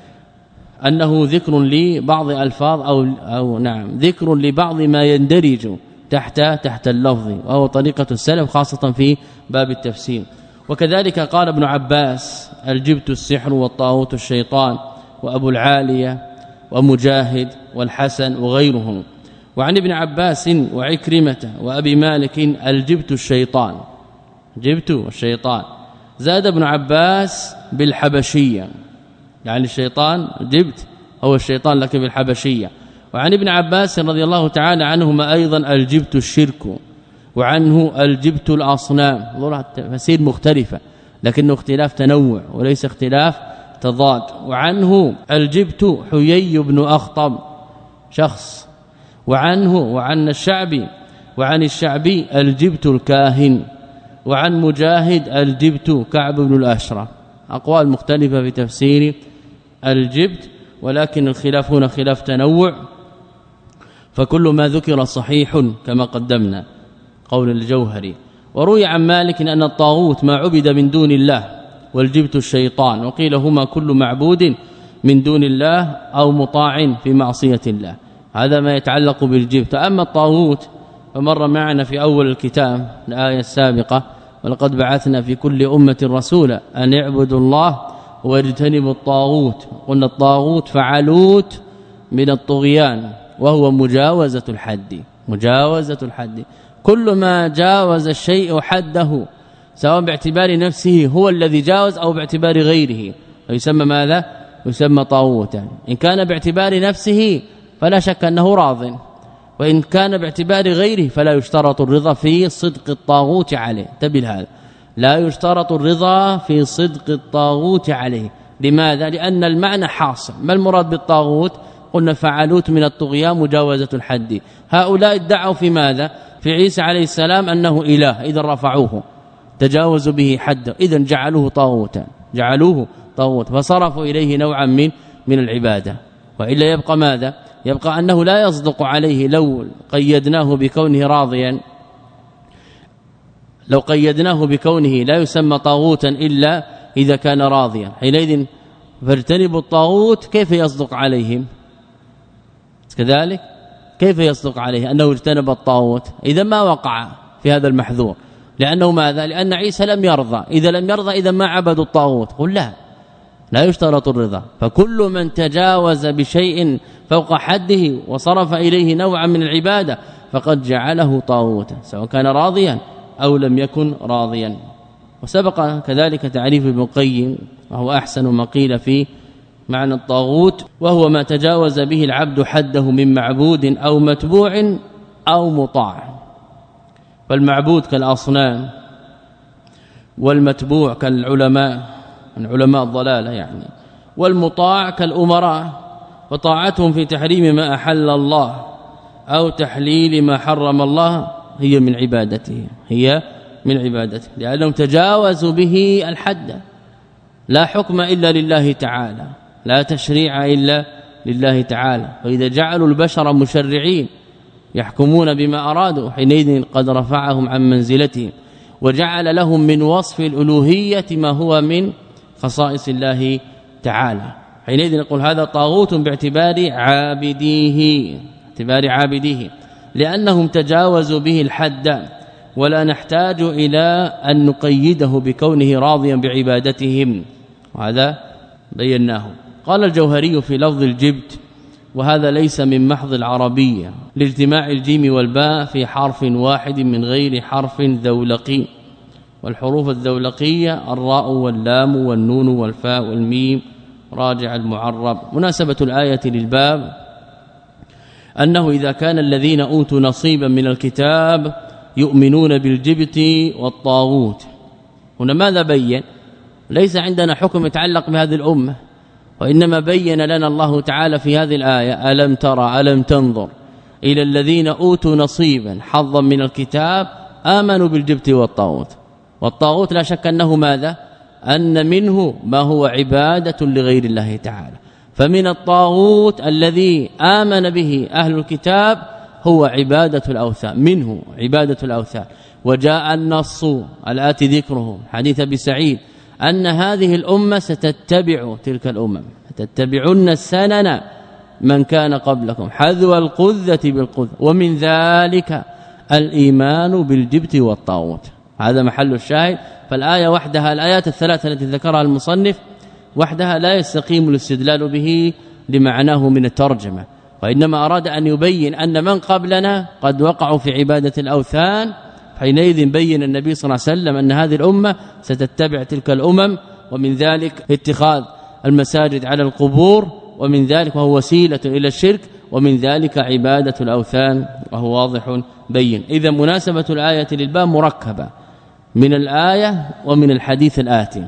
S1: أنه ذكر لبعض الفاظ أو أو نعم ذكر لبعض ما يندرج تحت تحت اللفظ، وهو طريقة السلف خاصة في باب التفسير. وكذلك قال ابن عباس الجبت السحر والطاغوت الشيطان، وأبو العالية ومجاهد والحسن وغيرهم. وعن ابن عباس وعكرمة وأبي مالك الجبت الشيطان، جبت الشيطان. زاد ابن عباس بالحبشية، يعني الشيطان جبت هو الشيطان لك بالحبشية. وعن ابن عباس رضي الله تعالى عنهما أيضا الجبت الشرك، وعنه الجبت الأصنام. ظهرت تفاسير مختلفة لكنه اختلاف تنوع وليس اختلاف تضاد. وعنه الجبت حيي بن أخطب شخص، وعنه وعن الشعبي وعن الشعبي الجبت الكاهن، وعن مجاهد الجبت كعب بن الأشرف. أقوال مختلفة في تفسير الجبت، ولكن الخلاف هنا خلاف تنوع، فكل ما ذكر صحيح كما قدمنا قول الجوهري. وروي عن مالك أن الطاغوت ما عبد من دون الله، والجبت الشيطان، وقيل هما كل معبود من دون الله أو مطاع في معصية الله. هذا ما يتعلق بالجبت. أما الطاغوت فمر معنا في أول الكتاب الآية السابقة ولقد بعثنا في كل أمة رسولا أن اعبدوا الله واجتنبوا الطاغوت. قلنا الطاغوت فعلوت من الطغيان وهو مجاوزة الحد، مجاوزة الحد، كل ما جاوز الشيء حده سواء باعتبار نفسه هو الذي جاوز أو باعتبار غيره يسمى ماذا؟ يسمى طاغوتا. إن كان باعتبار نفسه فلا شك أنه راض، وإن كان باعتبار غيره فلا يشترط الرضا في صدق الطاغوت عليه. انتبه هذا، لا يشترط الرضا في صدق الطاغوت عليه. لماذا؟ لأن المعنى حاصل. ما المراد بالطاغوت؟ قلنا فعلوت من الطغيان مجاوزة الحد. هؤلاء ادعوا في ماذا؟ في عيسى عليه السلام أنه إله، إذا رفعوه تجاوزوا به حده، إذا جعلوه طاغوتا، جعلوه طاغوت، فصرفوا إليه نوعا من من العبادة. وإلا يبقى ماذا؟ يبقى أنه لا يصدق عليه لو قيدناه بكونه راضيا، لو قيدناه بكونه لا يسمى طاغوتا إلا إذا كان راضيا. حينئذ فاجتنبوا الطاغوت، كيف يصدق عليهم كذلك؟ كيف يصدق عليه أنه اجتنب الطاغوت؟ إذا ما وقع في هذا المحذور، لأنه ماذا؟ لأن عيسى لم يرضى. إذا لم يرضى إذا ما عبدوا الطاغوت. قل لا، لا يشترط الرضا، فكل من تجاوز بشيء فوق حده وصرف إليه نوعا من العبادة فقد جعله طاغوتا، سواء كان راضيا أو لم يكن راضيا. وسبق كذلك تعريف ابن القيم وهو أحسن ما قيل في معنى الطاغوت، وهو ما تجاوز به العبد حده من معبود أو متبوع أو مطاع. فالمعبود كالأصنام والمتبوع كالعلماء العلماء الضلاله يعني، والمطاع كالأمراء، وطاعتهم في تحريم ما أحل الله أو تحليل ما حرم الله هي من عبادته هي من عبادته لأنهم تجاوزوا به الحد. لا حكم إلا لله تعالى، لا تشريع إلا لله تعالى، فإذا جعلوا البشر مشرعين يحكمون بما أرادوا حينئذ قد رفعهم عن منزلتهم وجعل لهم من وصف الألوهية ما هو من خصائص الله تعالى. حينئذ نقول هذا طاغوت باعتبار عابديه باعتبار عابديه لأنهم تجاوزوا به الحد، ولا نحتاج إلى أن نقيده بكونه راضيا بعبادتهم، وهذا بيناه. قال الجوهري في لفظ الجبت وهذا ليس من محض العربية لاجتماع الجيم والباء في حرف واحد من غير حرف ذولقي، والحروف الذولقية الراء واللام والنون والفاء والميم راجع المعرب. مناسبة الآية للباب أنه إذا كان الذين أوتوا نصيبا من الكتاب يؤمنون بالجبت والطاغوت، هنا ماذا بين؟ ليس عندنا حكم يتعلق بهذه الأمة، وإنما بين لنا الله تعالى في هذه الآية ألم ترى ألم تنظر إلى الذين أوتوا نصيبا حظا من الكتاب آمنوا بالجبت والطاغوت. والطاغوت لا شك أنه ماذا؟ أن منه ما هو عبادة لغير الله تعالى، فمن الطاغوت الذي آمن به أهل الكتاب هو عبادة الأوثان، منه عبادة الأوثان. وجاء النص الآتي ذكره حديث أبي سعيد أن هذه الأمة ستتبع تلك الأمم، تتبعن السنن من كان قبلكم حذو القذة بالقذة، ومن ذلك الإيمان بالجبت والطاغوت. هذا محل الشاهد. فالآية وحدها الآيات الثلاثة التي ذكرها المصنف وحدها لا يستقيم الاستدلال به لمعناه من الترجمة، وإنما أراد أن يبين أن من قبلنا قد وقعوا في عبادة الأوثان، حينئذ بين النبي صلى الله عليه وسلم أن هذه الأمة ستتبع تلك الأمم، ومن ذلك اتخاذ المساجد على القبور، ومن ذلك وهو وسيلة إلى الشرك، ومن ذلك عبادة الأوثان، وهو واضح بين. إذا مناسبة الآية للباب مركبة من الآية ومن الحديث الآتي،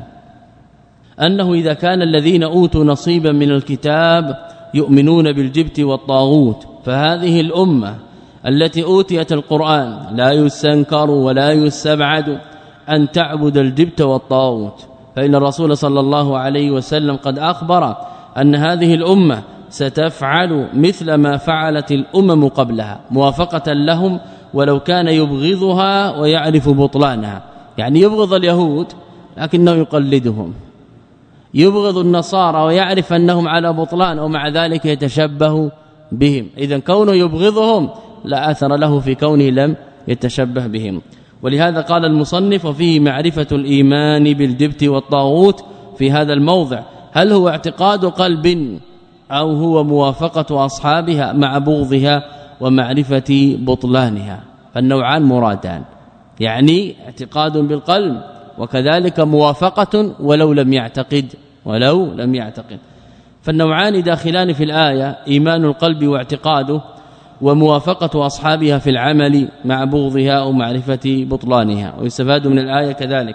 S1: أنه إذا كان الذين أوتوا نصيبا من الكتاب يؤمنون بالجبت والطاغوت، فهذه الأمة التي أوتيت القرآن لا يستنكر ولا يستبعد أن تعبد الجبت والطاغوت، فإن الرسول صلى الله عليه وسلم قد أخبر أن هذه الأمة ستفعل مثل ما فعلت الأمم قبلها موافقة لهم، ولو كان يبغضها ويعرف بطلانها. يعني يبغض اليهود لكنه يقلدهم، يبغض النصارى ويعرف أنهم على بطلان ومع ذلك يتشبه بهم. إذا كونه يبغضهم لا أثر له في كونه لم يتشبه بهم. ولهذا قال المصنف وفيه معرفة الإيمان بالجبت والطاغوت في هذا الموضع، هل هو اعتقاد قلب أو هو موافقة أصحابها مع بغضها ومعرفة بطلانها؟ فالنوعان مرادان، يعني اعتقاد بالقلب وكذلك موافقة ولو لم يعتقد ولو لم يعتقد فالنوعان داخلان في الآية، إيمان القلب واعتقاده، وموافقة أصحابها في العمل مع بغضها ومعرفة بطلانها. ويستفاد من الآية كذلك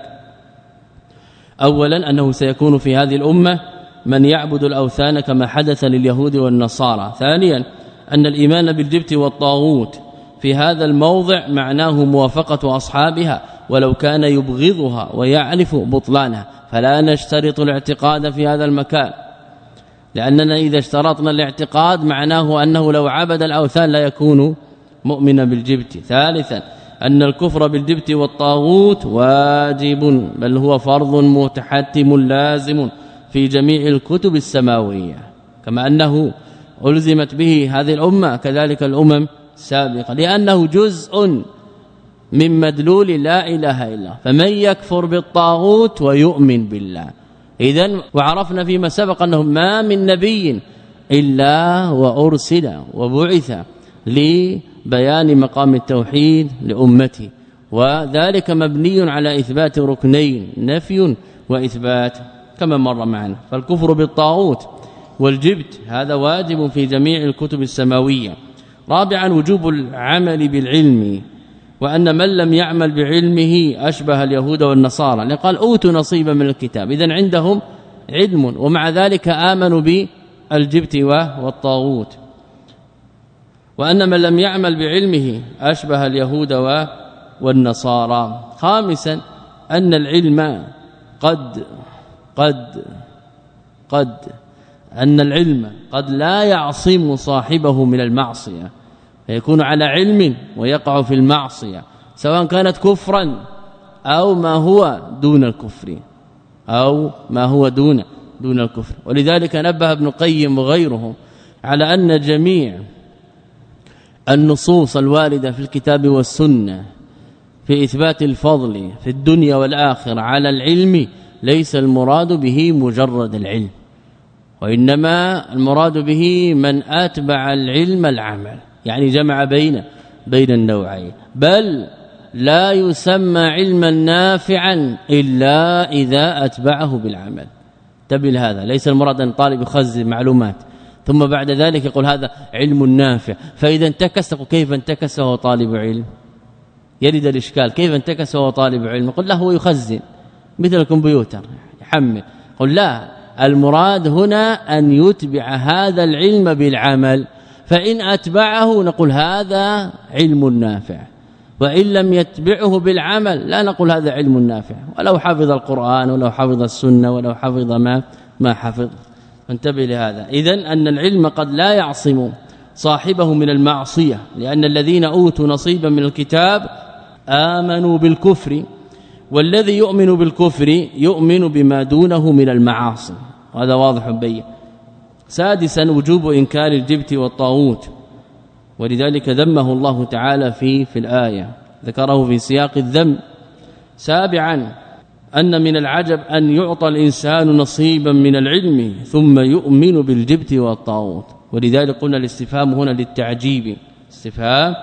S1: أولا أنه سيكون في هذه الأمة من يعبد الأوثان كما حدث لليهود والنصارى. ثانيا أن الإيمان بالجبت والطاغوت في هذا الموضع معناه موافقة أصحابها ولو كان يبغضها ويعرف بطلانها، فلا نشترط الاعتقاد في هذا المكان، لأننا إذا اشترطنا الاعتقاد معناه أنه لو عبد الأوثان لا يكون مؤمنا بالجبت. ثالثا أن الكفر بالجبت والطاغوت واجب، بل هو فرض متحتم لازم في جميع الكتب السماوية، كما أنه ألزمت به هذه الأمة كذلك الأمم السابقة، لأنه جزء من مدلول لا إله إلا الله. فمن يكفر بالطاغوت ويؤمن بالله، إذن وعرفنا فيما سبق أنه ما من نبي إلا وأرسل وبعث لبيان مقام التوحيد لأمته، وذلك مبني على إثبات ركنين، نفي وإثبات كما مر معنا. فالكفر بالطاغوت والجبت هذا واجب في جميع الكتب السماوية. رابعا وجوب العمل بالعلم وأن من لم يعمل بعلمه أشبه اليهود والنصارى، لقال أوتوا نصيبا من الكتاب، إذن عندهم علم ومع ذلك آمنوا بالجبت والطاغوت. وأن من لم يعمل بعلمه أشبه اليهود والنصارى. خامسا أن العلم قد قد قد أن العلم قد لا يعصم صاحبه من المعصية، فيكون على علم ويقع في المعصية سواء كانت كفرا أو ما هو دون الكفر أو ما هو دون دون الكفر. ولذلك نبه ابن القيم وغيره على أن جميع النصوص الواردة في الكتاب والسنة في إثبات الفضل في الدنيا والآخرة على العلم ليس المراد به مجرد العلم، وإنما المراد به من أتبع العلم العمل، يعني جمع بين بين النوعين. بل لا يسمى علما نافعا إلا إذا أتبعه بالعمل. تبل هذا ليس المراد أن طالب يخزن معلومات ثم بعد ذلك يقول هذا علم نافع، فإذا انتكس كيف انتكس وهو طالب علم؟ يرد الإشكال، كيف انتكس وهو طالب علم؟ قل له هو يخزن مثل الكمبيوتر يحمل. قل لا، المراد هنا أن يتبع هذا العلم بالعمل، فإن أتبعه نقول هذا علم نافع، وإن لم يتبعه بالعمل لا نقول هذا علم نافع، ولو حفظ القرآن ولو حفظ السنة ولو حفظ ما ما حفظ. انتبه لهذا. إذن أن العلم قد لا يعصم صاحبه من المعصية، لأن الذين أوتوا نصيبا من الكتاب آمنوا بالكفر، والذي يؤمن بالكفر يؤمن بما دونه من المعاصي، وهذا واضح بين. سادسا وجوب إنكار الجبت والطاغوت، ولذلك ذمه الله تعالى في في الآية، ذكره في سياق الذم. سابعا أن من العجب أن يعطى الإنسان نصيبا من العلم ثم يؤمن بالجبت والطاغوت، ولذلك قلنا الاستفهام هنا للتعجيب، استفهام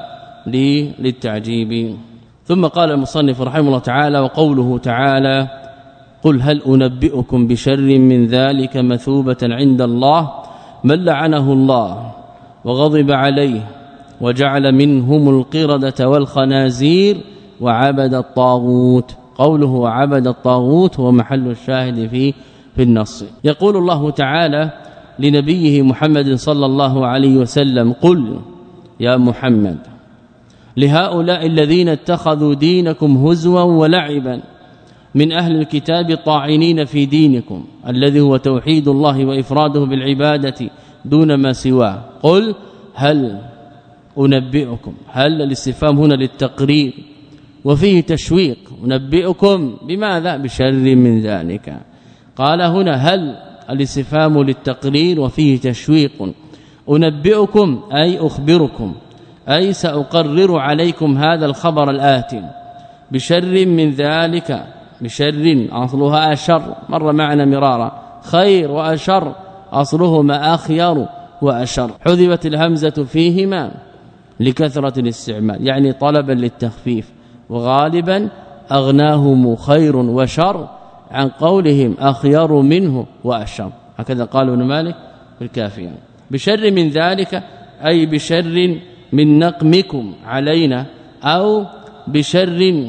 S1: للتعجيب. ثم قال المصنف رحمه الله تعالى: وقوله تعالى: قل هل أنبئكم بشر من ذلك مثوبة عند الله من لعنه الله وغضب عليه وجعل منهم القردة والخنازير وعبد الطاغوت. قوله وعبد الطاغوت هو محل الشاهد في في النص. يقول الله تعالى لنبيه محمد صلى الله عليه وسلم: قل يا محمد لهؤلاء الذين اتخذوا دينكم هزوا ولعبا من أهل الكتاب طاعنين في دينكم الذي هو توحيد الله وإفراده بالعبادة دون ما سواه، قل هل أنبئكم. هل الاستفهام هنا للتقرير وفيه تشويق، أنبئكم بماذا؟ بشر من ذلك. قال هنا هل الاستفهام للتقرير وفيه تشويق، أنبئكم أي أخبركم، أي سأقرر عليكم هذا الخبر الآتي بشر من ذلك. بشر أصلها أشر، مر معنا مرارا، خير وأشر أصلهما أخير وأشر، حذفت الهمزة فيهما لكثرة الاستعمال، يعني طلبا للتخفيف، وغالبا أغناهم خير وشر عن قولهم أخير منه وأشر، هكذا قال ابن مالك في الكافية. بشر من ذلك أي بشر من نقمكم علينا، أو بشر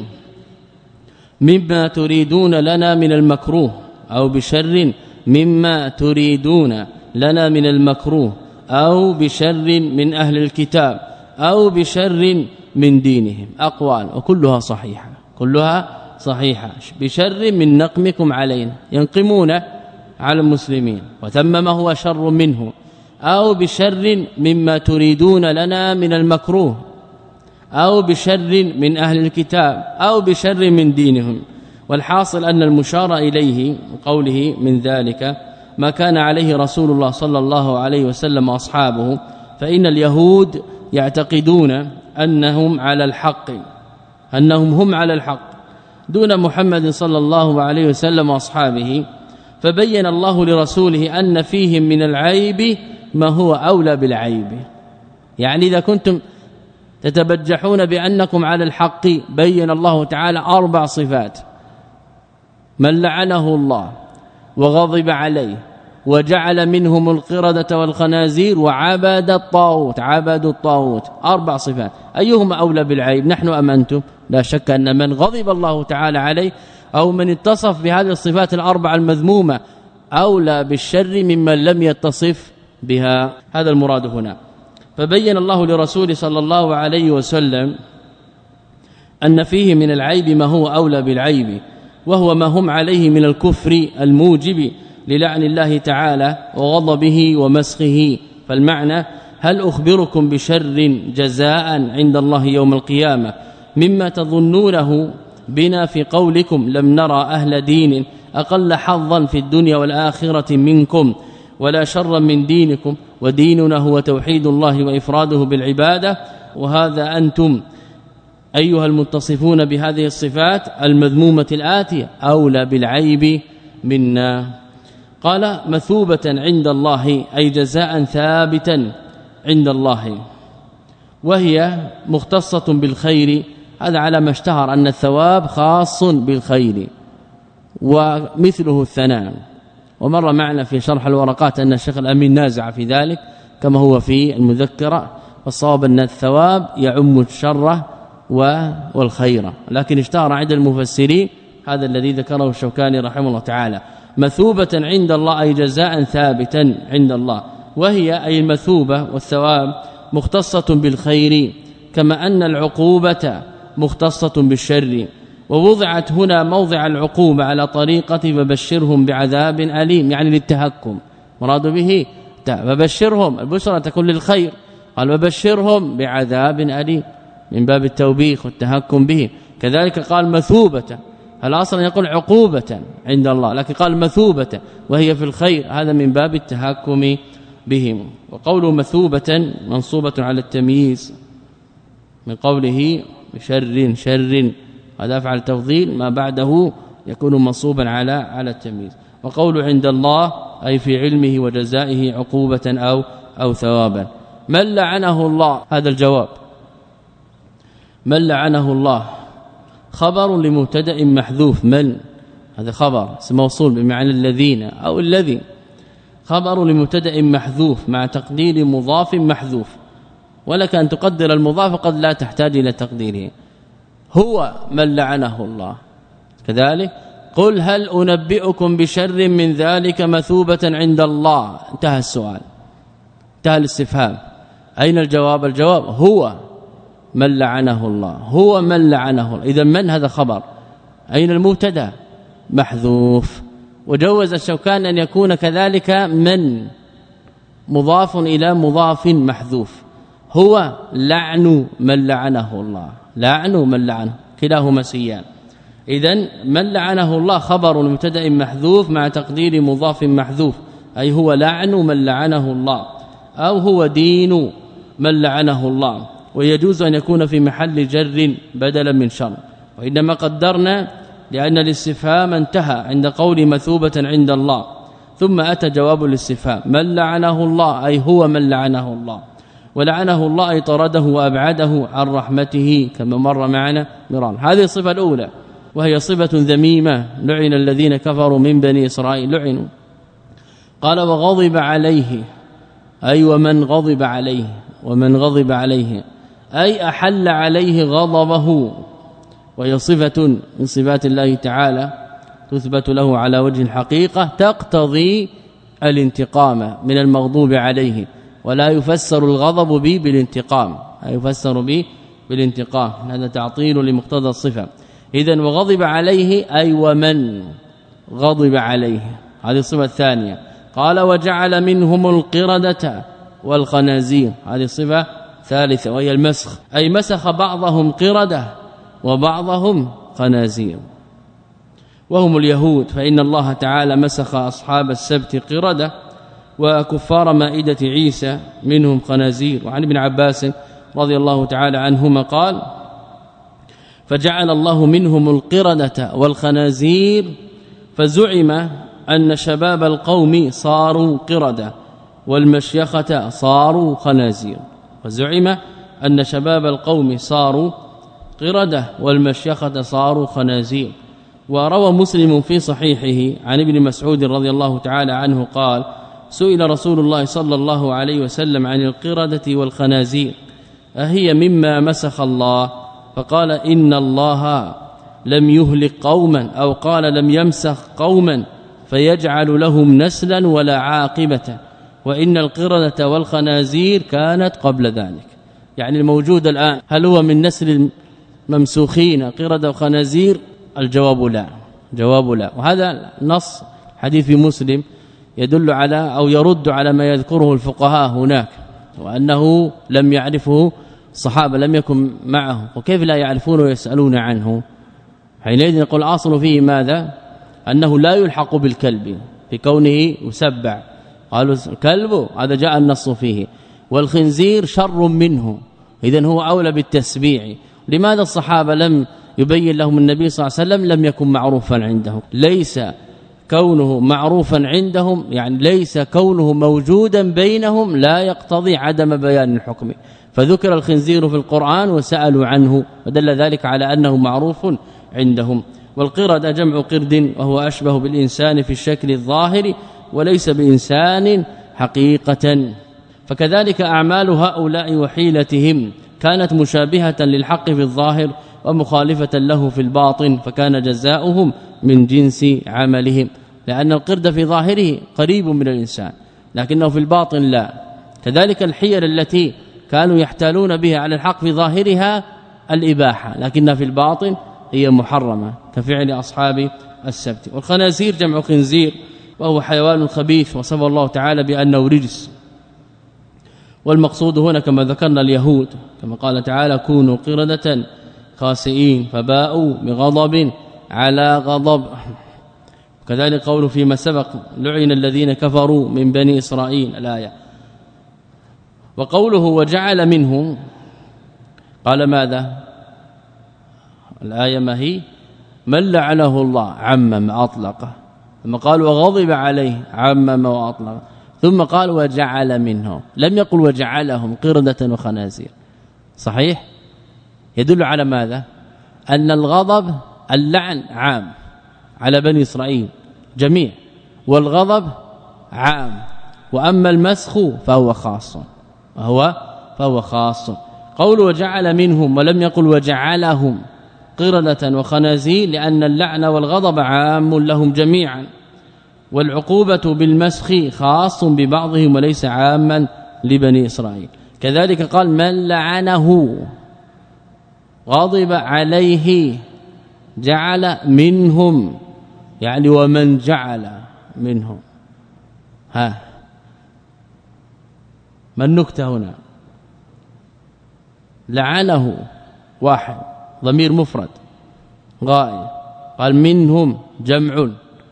S1: مما تريدون لنا من المكروه، أو بشر مما تريدون لنا من المكروه، أو بشر من أهل الكتاب، أو بشر من دينهم. أقوال وكلها صحيحة، كلها صحيحة. بشر من نقمكم علينا، ينقمون على المسلمين، وتم ما هو شر منه، أو بشر مما تريدون لنا من المكروه، أو بشر من أهل الكتاب، أو بشر من دينهم. والحاصل أن المشار إليه قوله من ذلك ما كان عليه رسول الله صلى الله عليه وسلم وأصحابه، فإن اليهود يعتقدون أنهم على الحق، أنهم هم على الحق دون محمد صلى الله عليه وسلم وأصحابه، فبين الله لرسوله أن فيهم من العيب ما هو أولى بالعيب. يعني إذا كنتم تتبجحون بأنكم على الحق، بين الله تعالى أربع صفات: من لعنه الله وغضب عليه وجعل منهم القردة والخنازير وعبد الطاغوت عبدوا الطاغوت اربع صفات ايهما اولى بالعيب نحن ام انتم لا شك ان من غضب الله تعالى عليه او من اتصف بهذه الصفات الاربعه المذمومه اولى بالشر ممن لم يتصف بها هذا المراد هنا. فبين الله لرسوله صلى الله عليه وسلم أن فيه من العيب ما هو أولى بالعيب وهو ما هم عليه من الكفر الموجب للعن الله تعالى وغضبه ومسخه. فالمعنى هل أخبركم بشر جزاء عند الله يوم القيامة مما تظنونه بنا في قولكم لم نرى أهل دين أقل حظا في الدنيا والآخرة منكم ولا شرا من دينكم وديننا هو توحيد الله وإفراده بالعبادة وهذا أنتم أيها المتصفون بهذه الصفات المذمومة الآتية أولى بالعيب منا. قال مثوبة عند الله أي جزاء ثابتا عند الله وهي مختصة بالخير. هذا على ما اشتهر أن الثواب خاص بالخير ومثله الثناء. ومر معنا في شرح الورقات أن الشيخ الأمين نازع في ذلك كما هو في المذكرة والصواب أن الثواب يعم الشر والخير لكن اشتهر عند المفسرين هذا الذي ذكره الشوكاني رحمه الله تعالى مثوبة عند الله أي جزاء ثابتا عند الله وهي أي المثوبة والثواب مختصة بالخير كما أن العقوبة مختصة بالشر ووضعت هنا موضع العقوبة على طريقة فبشرهم بعذاب أليم يعني للتهكم مراد به فبشرهم البشرى تكون للخير قال وبشرهم بعذاب أليم من باب التوبيخ والتهكم به. كذلك قال مثوبة هل اصلا يقول عقوبة عند الله لكن قال مثوبة وهي في الخير هذا من باب التهكم بهم. وقوله مثوبة منصوبة على التمييز من قوله شر شر هذا افعل تفضيل ما بعده يكون منصوبا على على التمييز. وقول عند الله أي في علمه وجزائه عقوبة أو أو ثوابا. من لعنه الله هذا الجواب من لعنه الله خبر لمبتدا محذوف من هذا خبر اسم موصول بمعنى الذين أو الذي خبر لمبتدا محذوف مع تقدير مضاف محذوف ولك أن تقدر المضاف قد لا تحتاج إلى تقديره هو من لعنه الله. كذلك قل هل أنبئكم بشر من ذلك مثوبة عند الله انتهى السؤال انتهى الاستفهام أين الجواب الجواب هو من لعنه الله هو من لعنه إذا من هذا خبر أين المبتدا محذوف وجوز الشوكان أن يكون كذلك من مضاف إلى مضاف محذوف هو لعن من لعنه الله لعن من لعنه كلاهما سيان. إذن من لعنه الله خبر مبتدا محذوف مع تقدير مضاف محذوف أي هو لعن من لعنه الله أو هو دين من لعنه الله ويجوز أن يكون في محل جر بدلا من شر وإنما قدرنا لأن الاستفهام انتهى عند قول مثوبة عند الله ثم أتى جواب الاستفهام من لعنه الله أي هو من لعنه الله ولعنه الله أي طرده وأبعده عن رحمته كما مر معنا مرارا. هذه الصفة الأولى وهي صفة ذميمة لعن الذين كفروا من بني إسرائيل لعنوا. قال وغضب عليه أي ومن غضب عليه ومن غضب عليه أي أحل عليه غضبه وهي صفة من صفات الله تعالى تثبت له على وجه الحقيقة تقتضي الانتقام من المغضوب عليه ولا يفسر الغضب به بالانتقام لا يفسر به بالانتقام هذا تعطيل لمقتضى الصفة. إذن وغضب عليه أي ومن غضب عليه هذه الصفة الثانية. قال وجعل منهم القردة والخنازير هذه الصفة ثالثة وهي المسخ أي مسخ بعضهم قردة وبعضهم خنازير وهم اليهود فإن الله تعالى مسخ أصحاب السبت قردة وكفار مائدة عيسى منهم خنازير. وعن ابن عباس رضي الله تعالى عنهما قال فجعل الله منهم القردة والخنازير فزعم أن شباب القوم صاروا قردة والمشيخة صاروا خنازير فزعم أن شباب القوم صاروا قردة والمشيخة صاروا خنازير. وروى مسلم في صحيحه عن ابن مسعود رضي الله تعالى عنه قال سئل رسول الله صلى الله عليه وسلم عن القردة والخنازير أهي مما مسخ الله؟ فقال إن الله لم يهلك قوما أو قال لم يمسخ قوما فيجعل لهم نسلا ولا عاقبة، وإن القردة والخنازير كانت قبل ذلك. يعني الموجود الآن هل هو من نسل الممسوخين قردة وخنازير؟ الجواب لا، جواب لا. وهذا نص حديث مسلم يدل على أو يرد على ما يذكره الفقهاء هناك، وأنه لم يعرفه الصحابة، لم يكن معه، وكيف لا يعرفون ويسألون عنه؟ حينئذ نقول الاصل فيه ماذا؟ أنه لا يلحق بالكلب في كونه يسبع، قالوا كلب هذا جاء النص فيه، والخنزير شر منه، إذن هو أولى بالتسبيع. لماذا الصحابة لم يبين لهم النبي صلى الله عليه وسلم؟ لم يكن معروفا عندهم، ليس كونه معروفا عندهم يعني ليس كونه موجودا بينهم لا يقتضي عدم بيان الحكم، فذكر الخنزير في القرآن وسألوا عنه، ودل ذلك على أنه معروف عندهم. والقردة جمع قرد وهو أشبه بالإنسان في الشكل الظاهر وليس بإنسان حقيقة. فكذلك أعمال هؤلاء وحيلتهم كانت مشابهة للحق في الظاهر ومخالفة له في الباطن، فكان جزاؤهم من جنس عملهم، لأن القرد في ظاهره قريب من الإنسان لكنه في الباطن لا. كذلك الحيل التي كانوا يحتالون بها على الحق في ظاهرها الإباحة، لكنها في الباطن هي محرمة كفعل أصحاب السبت. والخنازير جمع خنزير وهو حيوان خبيث وصف الله تعالى بأنه رجس، والمقصود هنا كما ذكرنا اليهود، كما قال تعالى كونوا قردة خاسئين فباءوا بغضب على غضب. كذلك قوله فيما سبق لعن الذين كفروا من بني إسرائيل الآية. وقوله وجعل منهم قال ماذا؟ الآية ما هي؟ من لعنه الله عمم أطلقه، ثم قال وغضب عليه عمم وأطلقه، ثم قال وجعل منهم، لم يقل وجعلهم قردة وخنازير. صحيح؟ يدل على ماذا؟ أن الغضب اللعن عام على بني إسرائيل جميع، والغضب عام، وأما المسخ فهو خاص، وهو فهو خاص. قول وجعل منهم ولم يقل وجعلهم قردة وخنازير لأن اللعن والغضب عام لهم جميعا، والعقوبة بالمسخ خاص ببعضهم وليس عاما لبني إسرائيل. كذلك قال من لعنه غضب عليه جعل منهم، يعني ومن جعل منهم. ها ما النكتة هنا؟ لعنه واحد ضمير مفرد غائب، قال منهم جمع،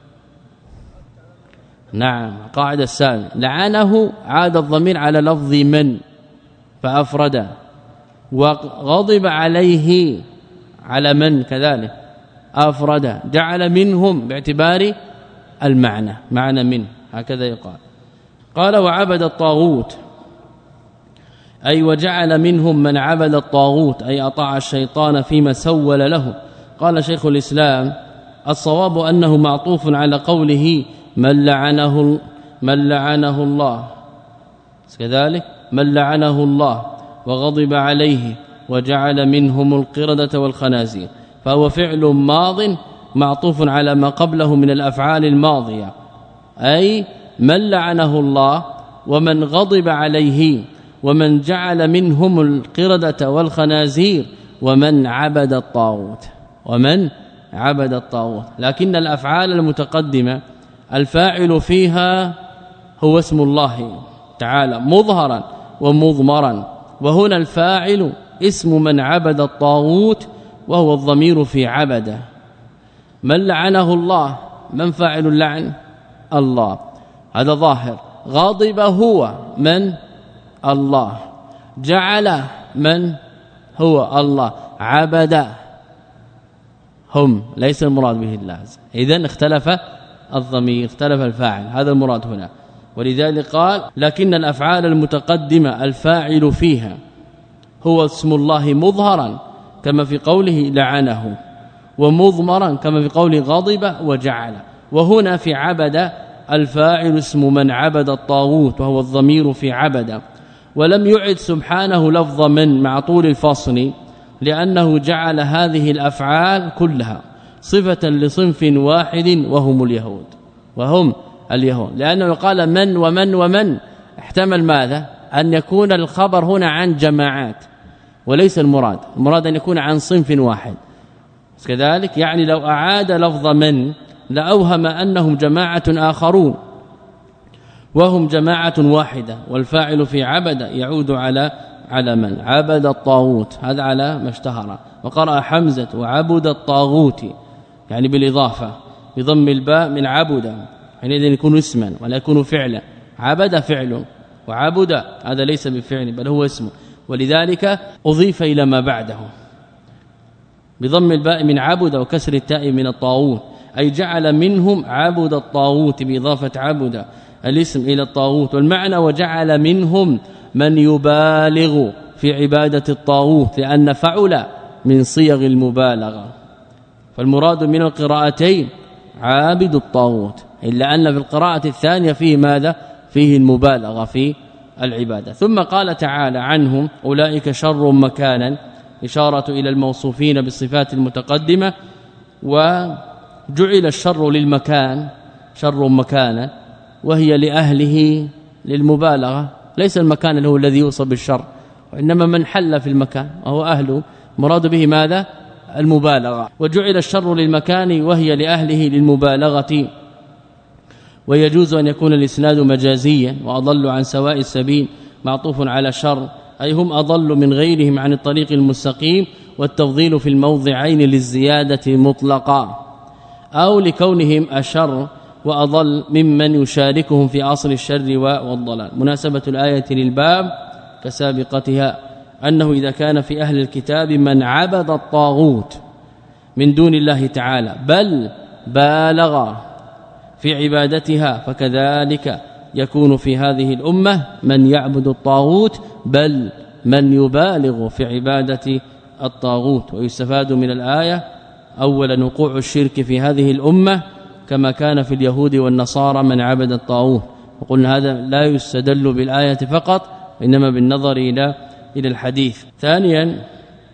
S1: نعم قاعدة السابقة لعنه عاد الضمير على لفظ من فأفرد، وغضب عليه على من كذلك أفرد، جعل منهم باعتبار المعنى معنى من، هكذا يقال. قال وعبد الطاغوت أي وجعل منهم من عبد الطاغوت أي أطاع الشيطان فيما سول له. قال شيخ الإسلام الصواب أنه معطوف على قوله من لعنه من لعنه الله، كذلك من لعنه الله وغضب عليه وجعل منهم القردة والخنازير، فهو فعل ماض معطوف على ما قبله من الأفعال الماضية، أي من لعنه الله ومن غضب عليه ومن جعل منهم القردة والخنازير ومن عبد الطاغوت ومن عبد الطاغوت. لكن الأفعال المتقدمة الفاعل فيها هو اسم الله تعالى مظهرا ومضمرا، وهنا الفاعل اسم من عبد الطاغوت وهو الضمير في عبده. من لعنه الله، من فاعل اللعن؟ الله، هذا ظاهر. غاضب هو من؟ الله. جعل من؟ هو الله. عبد هم، ليس المراد به اللازم. إذن اختلف الضمير، اختلف الفاعل، هذا المراد هنا. ولذلك قال لكن الأفعال المتقدمة الفاعل فيها هو اسم الله مظهرا كما في قوله لعنه، ومضمرا كما في قول غضب وجعل. وهنا في عبد الفاعل اسم من عبد الطاغوت وهو الضمير في عبد، ولم يعد سبحانه لفظ من مع طول الفصل لأنه جعل هذه الأفعال كلها صفة لصنف واحد وهم اليهود وهم اليهود لأنه قال من ومن ومن احتمل ماذا أن يكون الخبر هنا عن جماعات وليس المراد المراد أن يكون عن صنف واحد. كذلك يعني لو أعاد لفظ من لأوهم أنهم جماعة آخرون وهم جماعة واحدة، والفاعل في عبد يعود على على من عبد الطاغوت، هذا على ما اشتهر. وقرأ حمزة وعبد الطاغوت يعني بالإضافة بضم الباء من عبد، حينئذ يكون اسما ولا يكون فعلا. عبد فعل وعبد هذا ليس بفعل بل هو اسمه، ولذلك أضيف إلى ما بعده بضم الباء من عبد وكسر التاء من الطاغوت، أي جعل منهم عبد الطاغوت بإضافة عبد الاسم إلى الطاغوت. والمعنى وجعل منهم من يبالغ في عبادة الطاغوت لأن فعل من صيغ المبالغة، فالمراد من القراءتين عابد الطاغوت، إلا أن في القراءة الثانية فيه ماذا فيه المبالغة في العبادة. ثم قال تعالى عنهم أولئك شر مكانا، إشارة إلى الموصوفين بالصفات المتقدمة، وجعل الشر للمكان شر مكانا وهي لأهله للمبالغة، ليس المكان اللي هو الذي يوصف بالشر وإنما من حل في المكان وهو أهله، مراد به ماذا المبالغة. وجعل الشر للمكان وهي لأهله للمبالغة. ويجوز أن يكون الإسناد مجازيا وأضل عن سواء السبيل معطوف على شر، أي هم أضل من غيرهم عن الطريق المستقيم، والتفضيل في الموضعين للزيادة مطلقا، أو لكونهم أشر وأضل ممن يشاركهم في أصل الشر والضلال. مناسبة الآية للباب كسابقتها أنه إذا كان في أهل الكتاب من عبد الطاغوت من دون الله تعالى بل بالغ في عبادتها، فكذلك يكون في هذه الأمة من يعبد الطاغوت بل من يبالغ في عبادة الطاغوت. ويستفاد من الآية أولا وقوع الشرك في هذه الأمة كما كان في اليهود والنصارى من عبد الطاغوت، وقلنا هذا لا يستدل بالآية فقط إنما بالنظر إلى إلى الحديث. ثانيا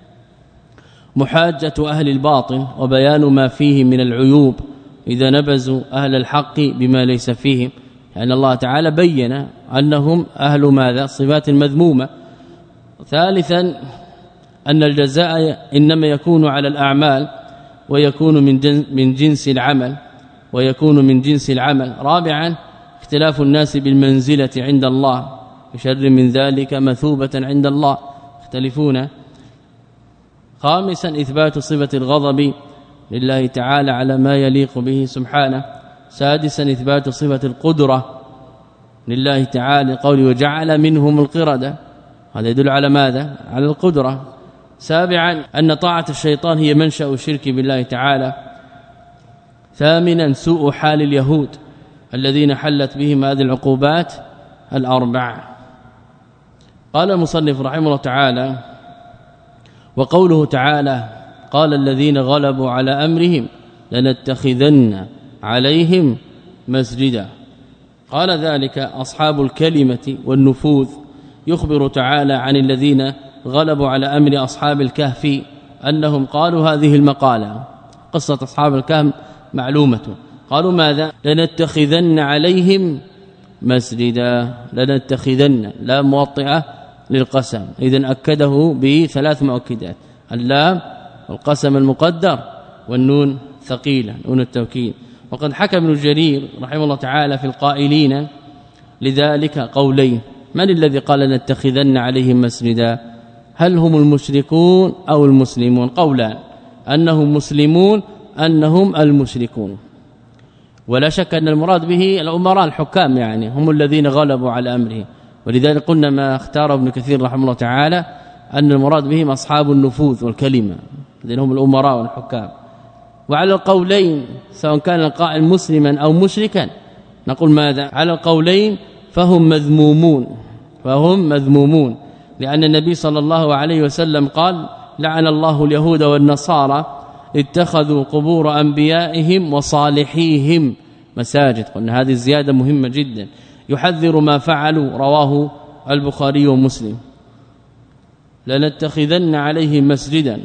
S1: محاجة أهل الباطل وبيان ما فيه من العيوب إذا نبذوا أهل الحق بما ليس فيهم، لأن الله تعالى بين أنهم أهل ماذا صفات مذمومة. ثالثا أن الجزاء إنما يكون على الأعمال ويكون من من جنس العمل ويكون من جنس العمل. رابعا اختلاف الناس بالمنزلة عند الله، بشر من ذلك مثوبة عند الله يختلفون. خامسا إثبات صفة الغضب لله تعالى على ما يليق به سبحانه. سادسا إثبات صفة القدرة لله تعالى، قوله وجعل منهم القردة، هذا يدل على ماذا على القدرة. سابعا أن طاعة الشيطان هي منشأ الشرك بالله تعالى. ثامنا سوء حال اليهود الذين حلت بهم هذه العقوبات الأربع. قال المصنف رحمه الله تعالى وقوله تعالى قال الذين غلبوا على أمرهم لنتخذن عليهم مسجدا، قال ذلك أصحاب الكلمة والنفوذ. يخبر تعالى عن الذين غلبوا على أمر أصحاب الكهف أنهم قالوا هذه المقالة. قصة أصحاب الكهف معلومة، قالوا ماذا لنتخذن عليهم مسجدا. لنتخذن لا موطئة للقسم، إذن أكده بثلاث مؤكدات، اللام والقسم المقدر والنون ثقيلة نون التوكيد. وقد حكى ابن جرير رحمه الله تعالى في القائلين لذلك قولين، من الذي قال نتخذن عليهم مسجدا؟ هل هم المشركون أو المسلمون؟ قولان، أنهم مسلمون أنهم المشركون. ولا شك أن المراد به الأمراء الحكام، يعني هم الذين غلبوا على أمره. ولذلك قلنا ما اختاره ابن كثير رحمه الله تعالى أن المراد بهم أصحاب النفوذ والكلمة الذين هم الأمراء والحكام. وعلى القولين سواء كان القائل مسلما أو مشركا نقول ماذا على القولين فهم مذمومون فهم مذمومون لأن النبي صلى الله عليه وسلم قال لعن الله اليهود والنصارى اتخذوا قبور أنبيائهم وصالحيهم مساجد. قلنا هذه الزيادة مهمة جدا، يحذر ما فعلوا. رواه البخاري ومسلم: لنتخذن عليهم مسجدا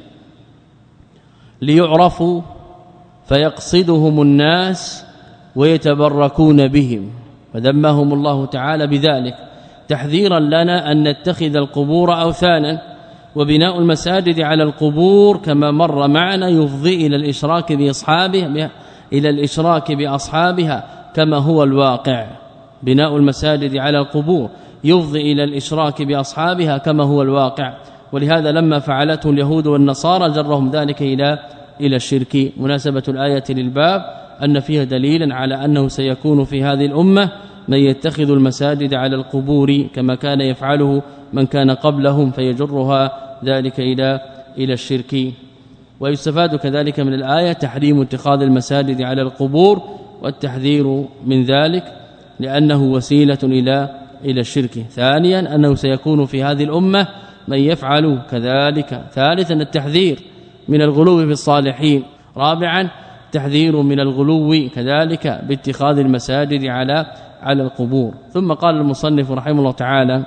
S1: ليعرفوا فيقصدهم الناس ويتبركون بهم، فذمهم الله تعالى بذلك تحذيرا لنا أن نتخذ القبور أوثانا. وبناء المساجد على القبور كما مر معنا يفضي إلى الإشراك بأصحابها إلى الإشراك بأصحابها كما هو الواقع. بناء المساجد على القبور يفضي إلى الإشراك بأصحابها كما هو الواقع، ولهذا لما فعلته اليهود والنصارى جرهم ذلك إلى إلى الشرك. مناسبة الآية للباب أن فيها دليلا على أنه سيكون في هذه الأمة من يتخذ المساجد على القبور كما كان يفعله من كان قبلهم، فيجرها ذلك إلى إلى الشرك. ويستفاد كذلك من الآية تحريم اتخاذ المساجد على القبور والتحذير من ذلك لأنه وسيلة إلى إلى الشرك. ثانيا أنه سيكون في هذه الأمة من يفعل كذلك. ثالثا التحذير من الغلو في الصالحين. رابعا تحذير من الغلو كذلك باتخاذ المساجد على على القبور. ثم قال المصنف رحمه الله تعالى: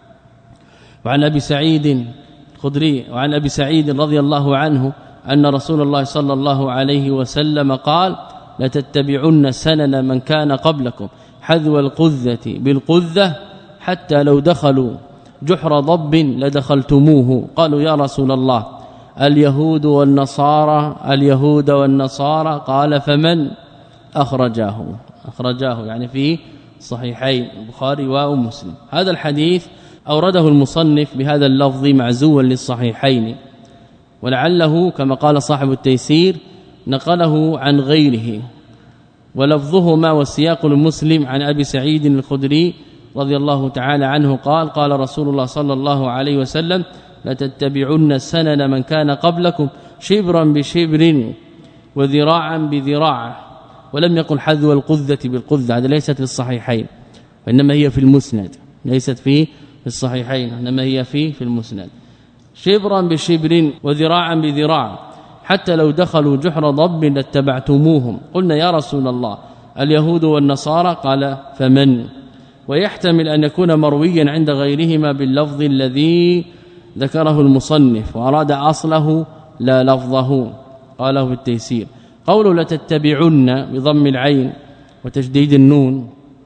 S1: وعن ابي سعيد الخدري وعن ابي سعيد رضي الله عنه أن رسول الله صلى الله عليه وسلم قال: لتتبعن سنن من كان قبلكم حذو القذة بالقذة حتى لو دخلوا جحر ضب لدخلتموه. قالوا: يا رسول الله اليهود والنصارى اليهود والنصارى قال: فمن؟ أخرجاه أخرجاه يعني في صحيحين البخاري ومسلم. هذا الحديث أورده المصنف بهذا اللفظ معزوا للصحيحين، ولعله كما قال صاحب التيسير نقله عن غيره، ولفظهما والسياق المسلم عن أبي سعيد الخدري رضي الله تعالى عنه قال: قال رسول الله صلى الله عليه وسلم: لتتبعن سنن من كان قبلكم شبرا بشبر وذراعا بذراع. ولم يقل حذو القذة بالقذة، هذا ليست في الصحيحين وإنما هي في المسند، ليست في الصحيحين إنما هي في في المسند. شبرا بشبر وذراعا بذراع حتى لو دخلوا جحر ضب لاتبعتموهم. قلنا: يا رسول الله اليهود والنصارى قال: فمن؟ ويحتمل أن يكون مرويا عند غيرهما باللفظ الذي ذكره المصنف وأراد أصله لا لفظه. قاله في التيسير: قول لتتبعن بضم العين وتشديد النون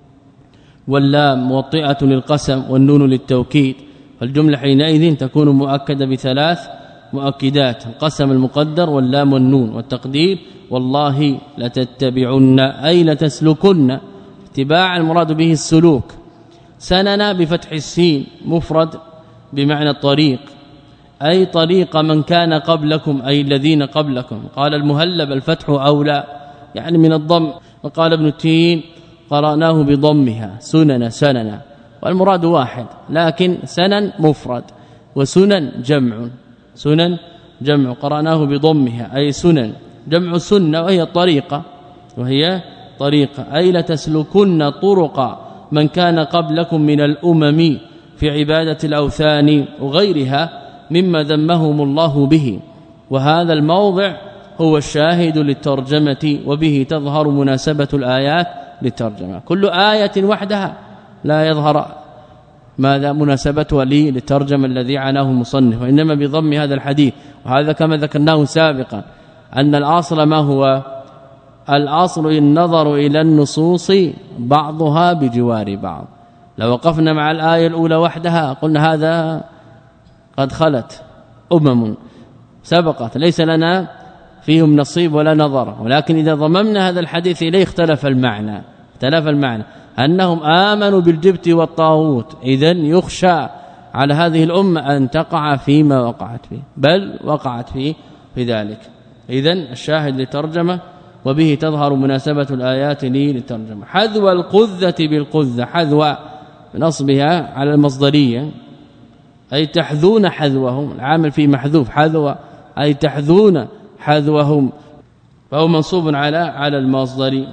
S1: واللام موطئة للقسم والنون للتوكيد، فالجملة حينئذ تكون مؤكدة بثلاث مؤكدات: القسم المقدر واللام والنون، والتقدير والله لتتبعن أي لتسلكن. اتباع المراد به السلوك. سننا بفتح السين مفرد بمعنى الطريق، أي طريق من كان قبلكم أي الذين قبلكم. قال المهلب الفتح أولى يعني من الضم، وقال ابن التين قرأناه بضمها سنن سننا، والمراد واحد، لكن سنن مفرد وسنن جمع. سنن جمع قرأناه بضمها أي سنن جمع سنة وهي الطريقة وهي طريقة أي لتسلكن طرق من كان قبلكم من الأمم في عبادة الأوثان وغيرها مما ذمهم الله به. وهذا الموضع هو الشاهد للترجمة، وبه تظهر مناسبة الآيات للترجمة. كل آية وحدها لا يظهر ماذا مناسبتها للترجمة الذي عناه المصنف، وإنما بضم هذا الحديث. وهذا كما ذكرناه سابقا أن الأصل ما هو؟ الأصل النظر إلى النصوص بعضها بجوار بعض. لو وقفنا مع الآية الأولى وحدها قلنا هذا قد خلت أمم سبقت ليس لنا فيهم نصيب ولا نظر، ولكن إذا ضممنا هذا الحديث إليه اختلف المعنى اختلف المعنى أنهم آمنوا بالجبت والطاغوت. إذن يخشى على هذه الأمة أن تقع فيما وقعت فيه، بل وقعت فيه في ذلك. إذن الشاهد للترجمة، وبه تظهر مناسبة الآيات للترجمة. حذو القذة بالقذة، حذو بنصبها على المصدرية أي تحذون حذوهم، العامل فيه محذوف حذو أي تحذون حذوهم، فهو منصوب على على المصدر.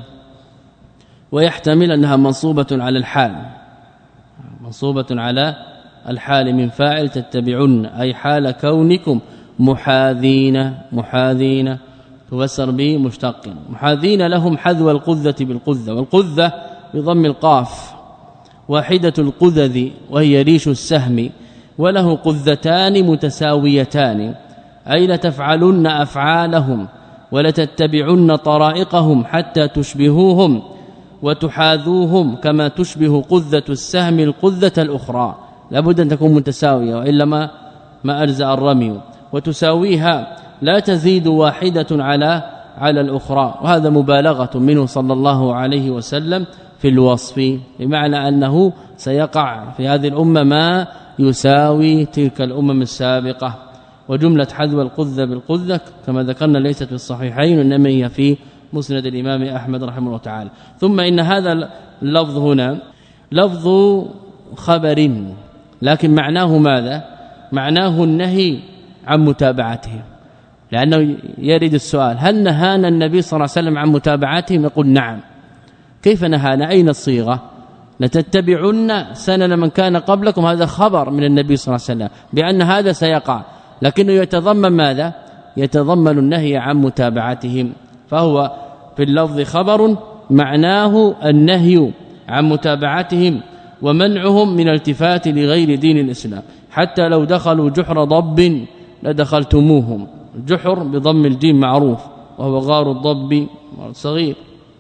S1: ويحتمل أنها منصوبة على الحال، منصوبة على الحال من فاعل تتبعون أي حال كونكم محاذين محاذين تفسر بمشتق محاذين لهم حذو القذة بالقذة والقذة بضم القاف واحدة القذذ وهي ريش السهم وله قذتان متساويتان أي لتفعلن أفعالهم ولتتبعن طرائقهم حتى تشبهوهم وتحاذوهم كما تشبه قذة السهم القذة الأخرى لابد أن تكون متساوية وإلا ما ما أجزأ الرمي وتساويها لا تزيد واحدة على على الأخرى وهذا مبالغة منه صلى الله عليه وسلم في الوصف بمعنى أنه سيقع في هذه الأمة ما يساوي تلك الأمم السابقة وجملة حذو القذة بالقذة كما ذكرنا ليست في الصحيحين وإنما هي في مسند الإمام أحمد رحمه الله تعالى. ثم إن هذا اللفظ هنا لفظ خبر لكن معناه ماذا؟ معناه النهي عن متابعتهم لأنه يرد السؤال هل نهانا النبي صلى الله عليه وسلم عن متابعتهم؟ يقول نعم. كيف نهانا؟ أين الصيغة؟ لتتبعن سنن من كان قبلكم هذا خبر من النبي صلى الله عليه وسلم بأن هذا سيقع لكنه يتضمن ماذا؟ يتضمن النهي عن متابعتهم فهو في اللفظ خبر معناه النهي عن متابعتهم ومنعهم من الالتفات لغير دين الإسلام حتى لو دخلوا جحر ضب لدخلتموهم الجحر بضم الجيم معروف وهو غار الضب صغير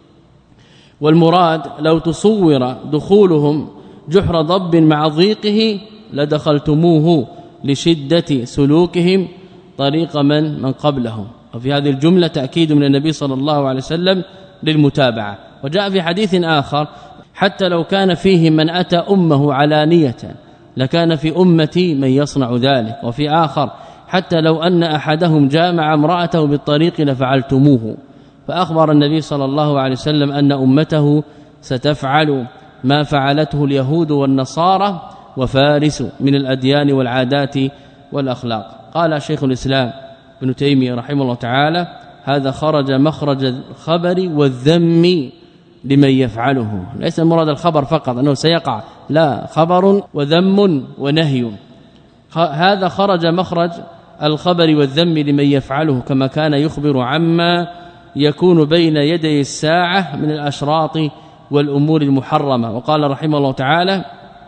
S1: والمراد لو تصور دخولهم جحر ضب مع ضيقه لدخلتموه لشدة سلوكهم طريق من من قبلهم وفي هذه الجملة تأكيد من النبي صلى الله عليه وسلم للمتابعة. وجاء في حديث آخر حتى لو كان فيه من أتى أمه علانية لكان في أمتي من يصنع ذلك وفي آخر حتى لو أن أحدهم جامع امرأته بالطريق لفعلتموه فأخبر النبي صلى الله عليه وسلم أن أمته ستفعل ما فعلته اليهود والنصارى وفارس من الأديان والعادات والأخلاق. قال شيخ الإسلام ابن تيمية رحمه الله تعالى هذا خرج مخرج الخبر والذم لمن يفعله ليس المراد الخبر فقط أنه سيقع لا خبر وذم ونهي هذا خرج مخرج الخبر والذم لمن يفعله كما كان يخبر عما يكون بين يدي الساعة من الأشراط والأمور المحرمة. وقال رحمه الله تعالى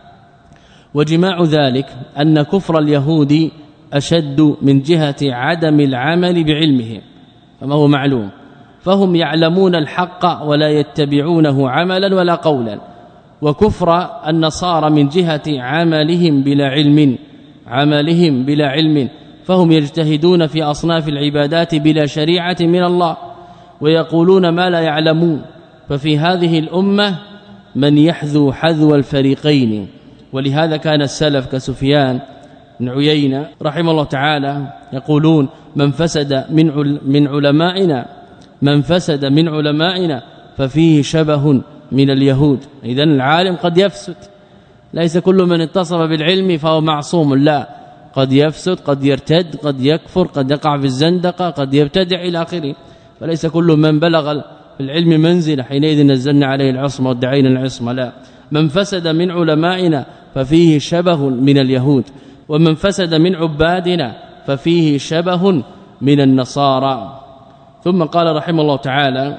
S1: وجماع ذلك أن كفر اليهود أشد من جهة عدم العمل بعلمهم كما هو معلوم فهم يعلمون الحق ولا يتبعونه عملا ولا قولا وكفر النصارى من جهة عملهم بلا علم عملهم بلا علم فهم يجتهدون في أصناف العبادات بلا شريعة من الله ويقولون ما لا يعلمون ففي هذه الأمة من يحذو حذو الفريقين. ولهذا كان السلف كسفيان بن عيينة رحمه الله تعالى يقولون من فسد من من علمائنا من فسد من علمائنا ففيه شبه من اليهود. إذن العالم قد يفسد ليس كل من اتصف بالعلم فهو معصوم لا قد يفسد قد يرتد قد يكفر قد يقع في الزندقة قد يبتدع إلى آخره فليس كل من بلغ العلم منزل حينئذ نزلنا عليه العصمة وادعينا العصمة لا من فسد من علمائنا ففيه شبه من اليهود ومن فسد من عبادنا ففيه شبه من النصارى. ثم قال رحمه الله تعالى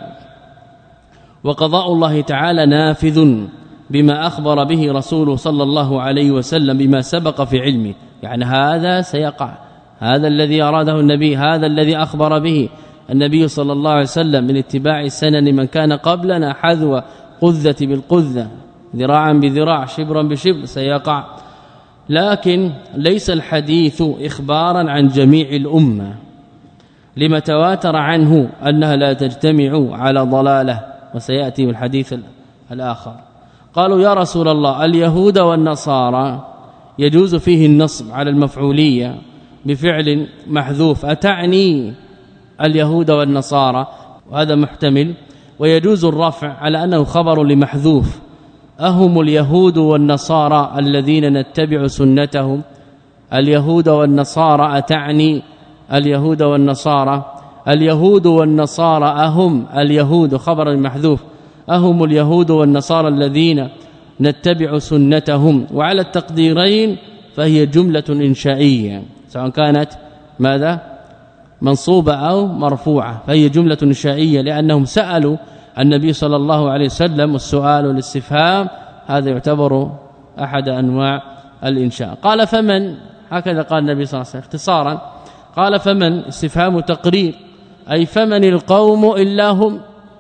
S1: وقضاء الله تعالى نافذ بما أخبر به رسوله صلى الله عليه وسلم بما سبق في علمه يعني هذا سيقع هذا الذي أراده النبي هذا الذي أخبر به النبي صلى الله عليه وسلم من اتباع سنن من كان قبلنا حذو قذة بالقذة ذراعا بذراع شبرا بشبر سيقع لكن ليس الحديث إخبارا عن جميع الأمة لما تواتر عنه أنها لا تجتمع على ضلاله وسيأتي الحديث الآخر. قالوا يا رسول الله اليهود والنصارى يجوز فيه النصب على المفعولية بفعل محذوف أتعني اليهود والنصارى وهذا محتمل ويجوز الرفع على أنه خبر لمحذوف أهم اليهود والنصارى الذين نتبع سنتهم اليهود والنصارى أتعني اليهود والنصارى اليهود والنصارى أهم اليهود خبر محذوف أهم اليهود والنصارى الذين نتبع سنتهم وعلى التقديرين فهي جملة إنشائية سواء كانت ماذا منصوبة أو مرفوعة، فهي جملة إنشائية لأنهم سألوا النبي صلى الله عليه وسلم، والسؤال والاستفهام هذا يعتبر أحد أنواع الإنشاء. قال فمن، هكذا قال النبي صلى الله عليه وسلم اختصارا، قال فمن استفهام تقرير، أي فمن القوم إلا هم،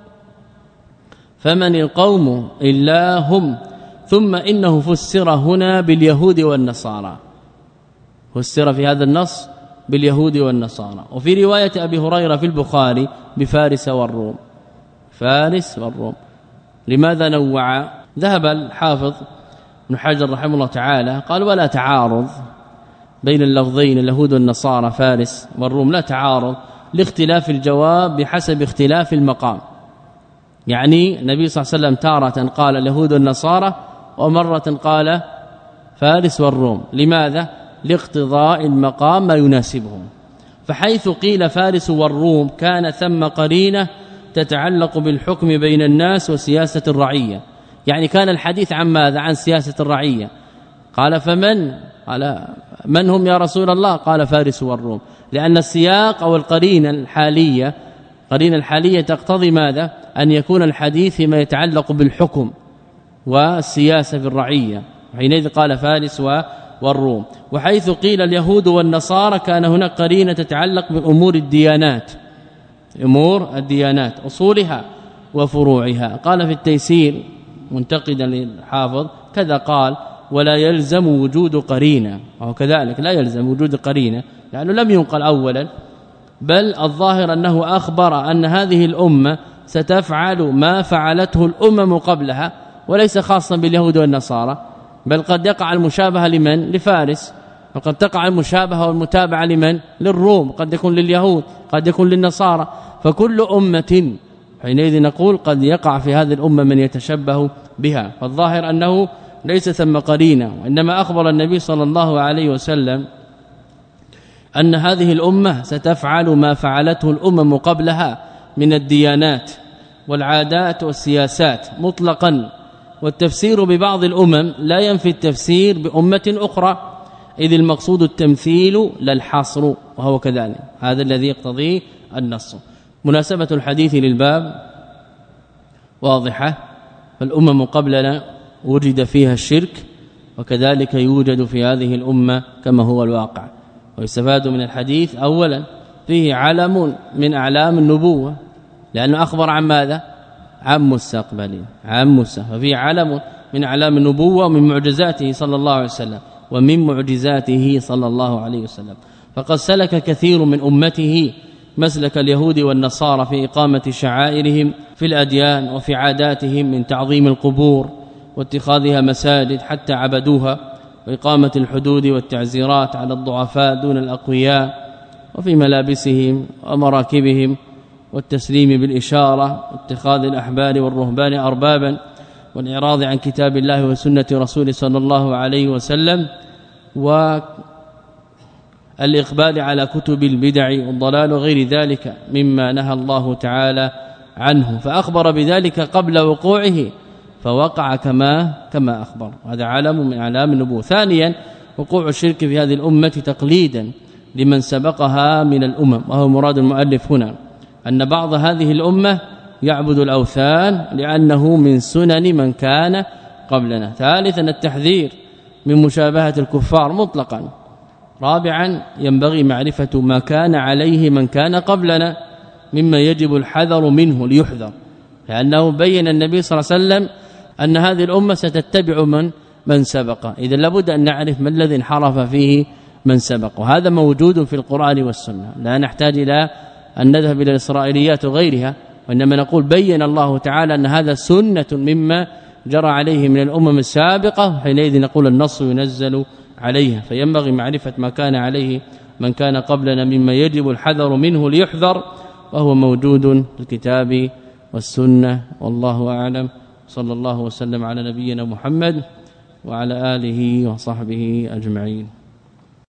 S1: فمن القوم إلا هم. ثم إنه فسر هنا باليهود والنصارى، فسر في هذا النص باليهود والنصارى. وفي رواية أبي هريرة في البخاري بفارس والروم، فارس والروم. لماذا نوع؟ ذهب الحافظ ابن حجر رحمه الله تعالى قال ولا تعارض بين اللفظين اليهود والنصارى فارس والروم، لا تعارض لاختلاف الجواب بحسب اختلاف المقام. يعني النبي صلى الله عليه وسلم تارة قال اليهود والنصارى ومرة قال فارس والروم. لماذا؟ لاقتضاء المقام ما يناسبهم. فحيث قيل فارس والروم كان ثم قرينة تتعلق بالحكم بين الناس وسياسة الرعية، يعني كان الحديث عن ماذا؟ عن سياسة الرعية. قال فمن؟ قال من هم يا رسول الله؟ قال فارس والروم، لأن السياق أو القرينة الحالية قرينة الحالية تقتضي ماذا؟ أن يكون الحديث فيما يتعلق بالحكم والسياسة في الرعية، حينئذ قال فارس والروم. وحيث قيل اليهود والنصارى كان هناك قرينة تتعلق بأمور الديانات، أمور الديانات أصولها وفروعها. قال في التيسير منتقدا للحافظ كذا قال ولا يلزم وجود قرينة، وهو كذلك لا يلزم وجود قرينة لأنه لم ينقل أولا، بل الظاهر أنه أخبر أن هذه الأمة ستفعل ما فعلته الأمم قبلها، وليس خاصا باليهود والنصارى، بل قد يقع المشابهة لمن؟ لفارس، وقد تقع المشابهة والمتابعة لمن؟ للروم، قد يكون لليهود، قد يكون للنصارى. فكل أمة حينئذ نقول قد يقع في هذه الأمة من يتشبه بها. فالظاهر أنه ليس ثم قرينة، وإنما أخبر النبي صلى الله عليه وسلم أن هذه الأمة ستفعل ما فعلته الأمم قبلها من الديانات والعادات والسياسات مطلقا. والتفسير ببعض الأمم لا ينفي التفسير بأمة أخرى، إذ المقصود التمثيل لا الحصر، وهو كذلك هذا الذي يقتضيه النص. مناسبة الحديث للباب واضحة، فالأمم قبلنا وجد فيها الشرك، وكذلك يوجد في هذه الأمة كما هو الواقع. ويستفاد من الحديث أولا فيه علم من أعلام النبوة، لأنه أخبر عن ماذا؟ عن مستقبل، عن مستقبل، ففيه علم من أعلام النبوة ومن معجزاته صلى الله عليه وسلم، ومن معجزاته صلى الله عليه وسلم. فقد سلك كثير من أمته مسلك اليهود والنصارى في إقامة شعائرهم في الأديان وفي عاداتهم من تعظيم القبور واتخاذها مساجد حتى عبدوها، وإقامة الحدود والتعزيرات على الضعفاء دون الأقوياء، وفي ملابسهم ومراكبهم، والتسليم بالإشارة، واتخاذ الأحبار والرهبان أربابا، والإعراض عن كتاب الله وسنة رسوله صلى الله عليه وسلم، والإقبال على كتب البدع والضلال وغير ذلك مما نهى الله تعالى عنه. فأخبر بذلك قبل وقوعه فوقع كما كما أخبر، هذا علم من أعلام النبوة. ثانيا وقوع الشرك في هذه الأمة تقليدا لمن سبقها من الأمم، وهو مراد المؤلف هنا أن بعض هذه الأمة يعبد الأوثان لأنه من سنن من كان قبلنا. ثالثا التحذير من مشابهة الكفار مطلقا. رابعا ينبغي معرفة ما كان عليه من كان قبلنا مما يجب الحذر منه ليحذر، لأنه بين النبي صلى الله عليه وسلم أن هذه الأمة ستتبع من من سبق، إذا لابد أن نعرف ما الذي انحرف فيه من سبق، وهذا موجود في القرآن والسنة، لا نحتاج إلى أن نذهب إلى الإسرائيليات وغيرها، وإنما نقول بين الله تعالى أن هذا سنة مما جرى عليه من الأمم السابقة، حينئذ نقول النص ينزل عليها. فينبغي معرفة ما كان عليه من كان قبلنا مما يجب الحذر منه ليحذر، وهو موجود في الكتاب والسنة. والله أعلم. صلى الله وسلم على نبينا محمد وعلى آله وصحبه أجمعين.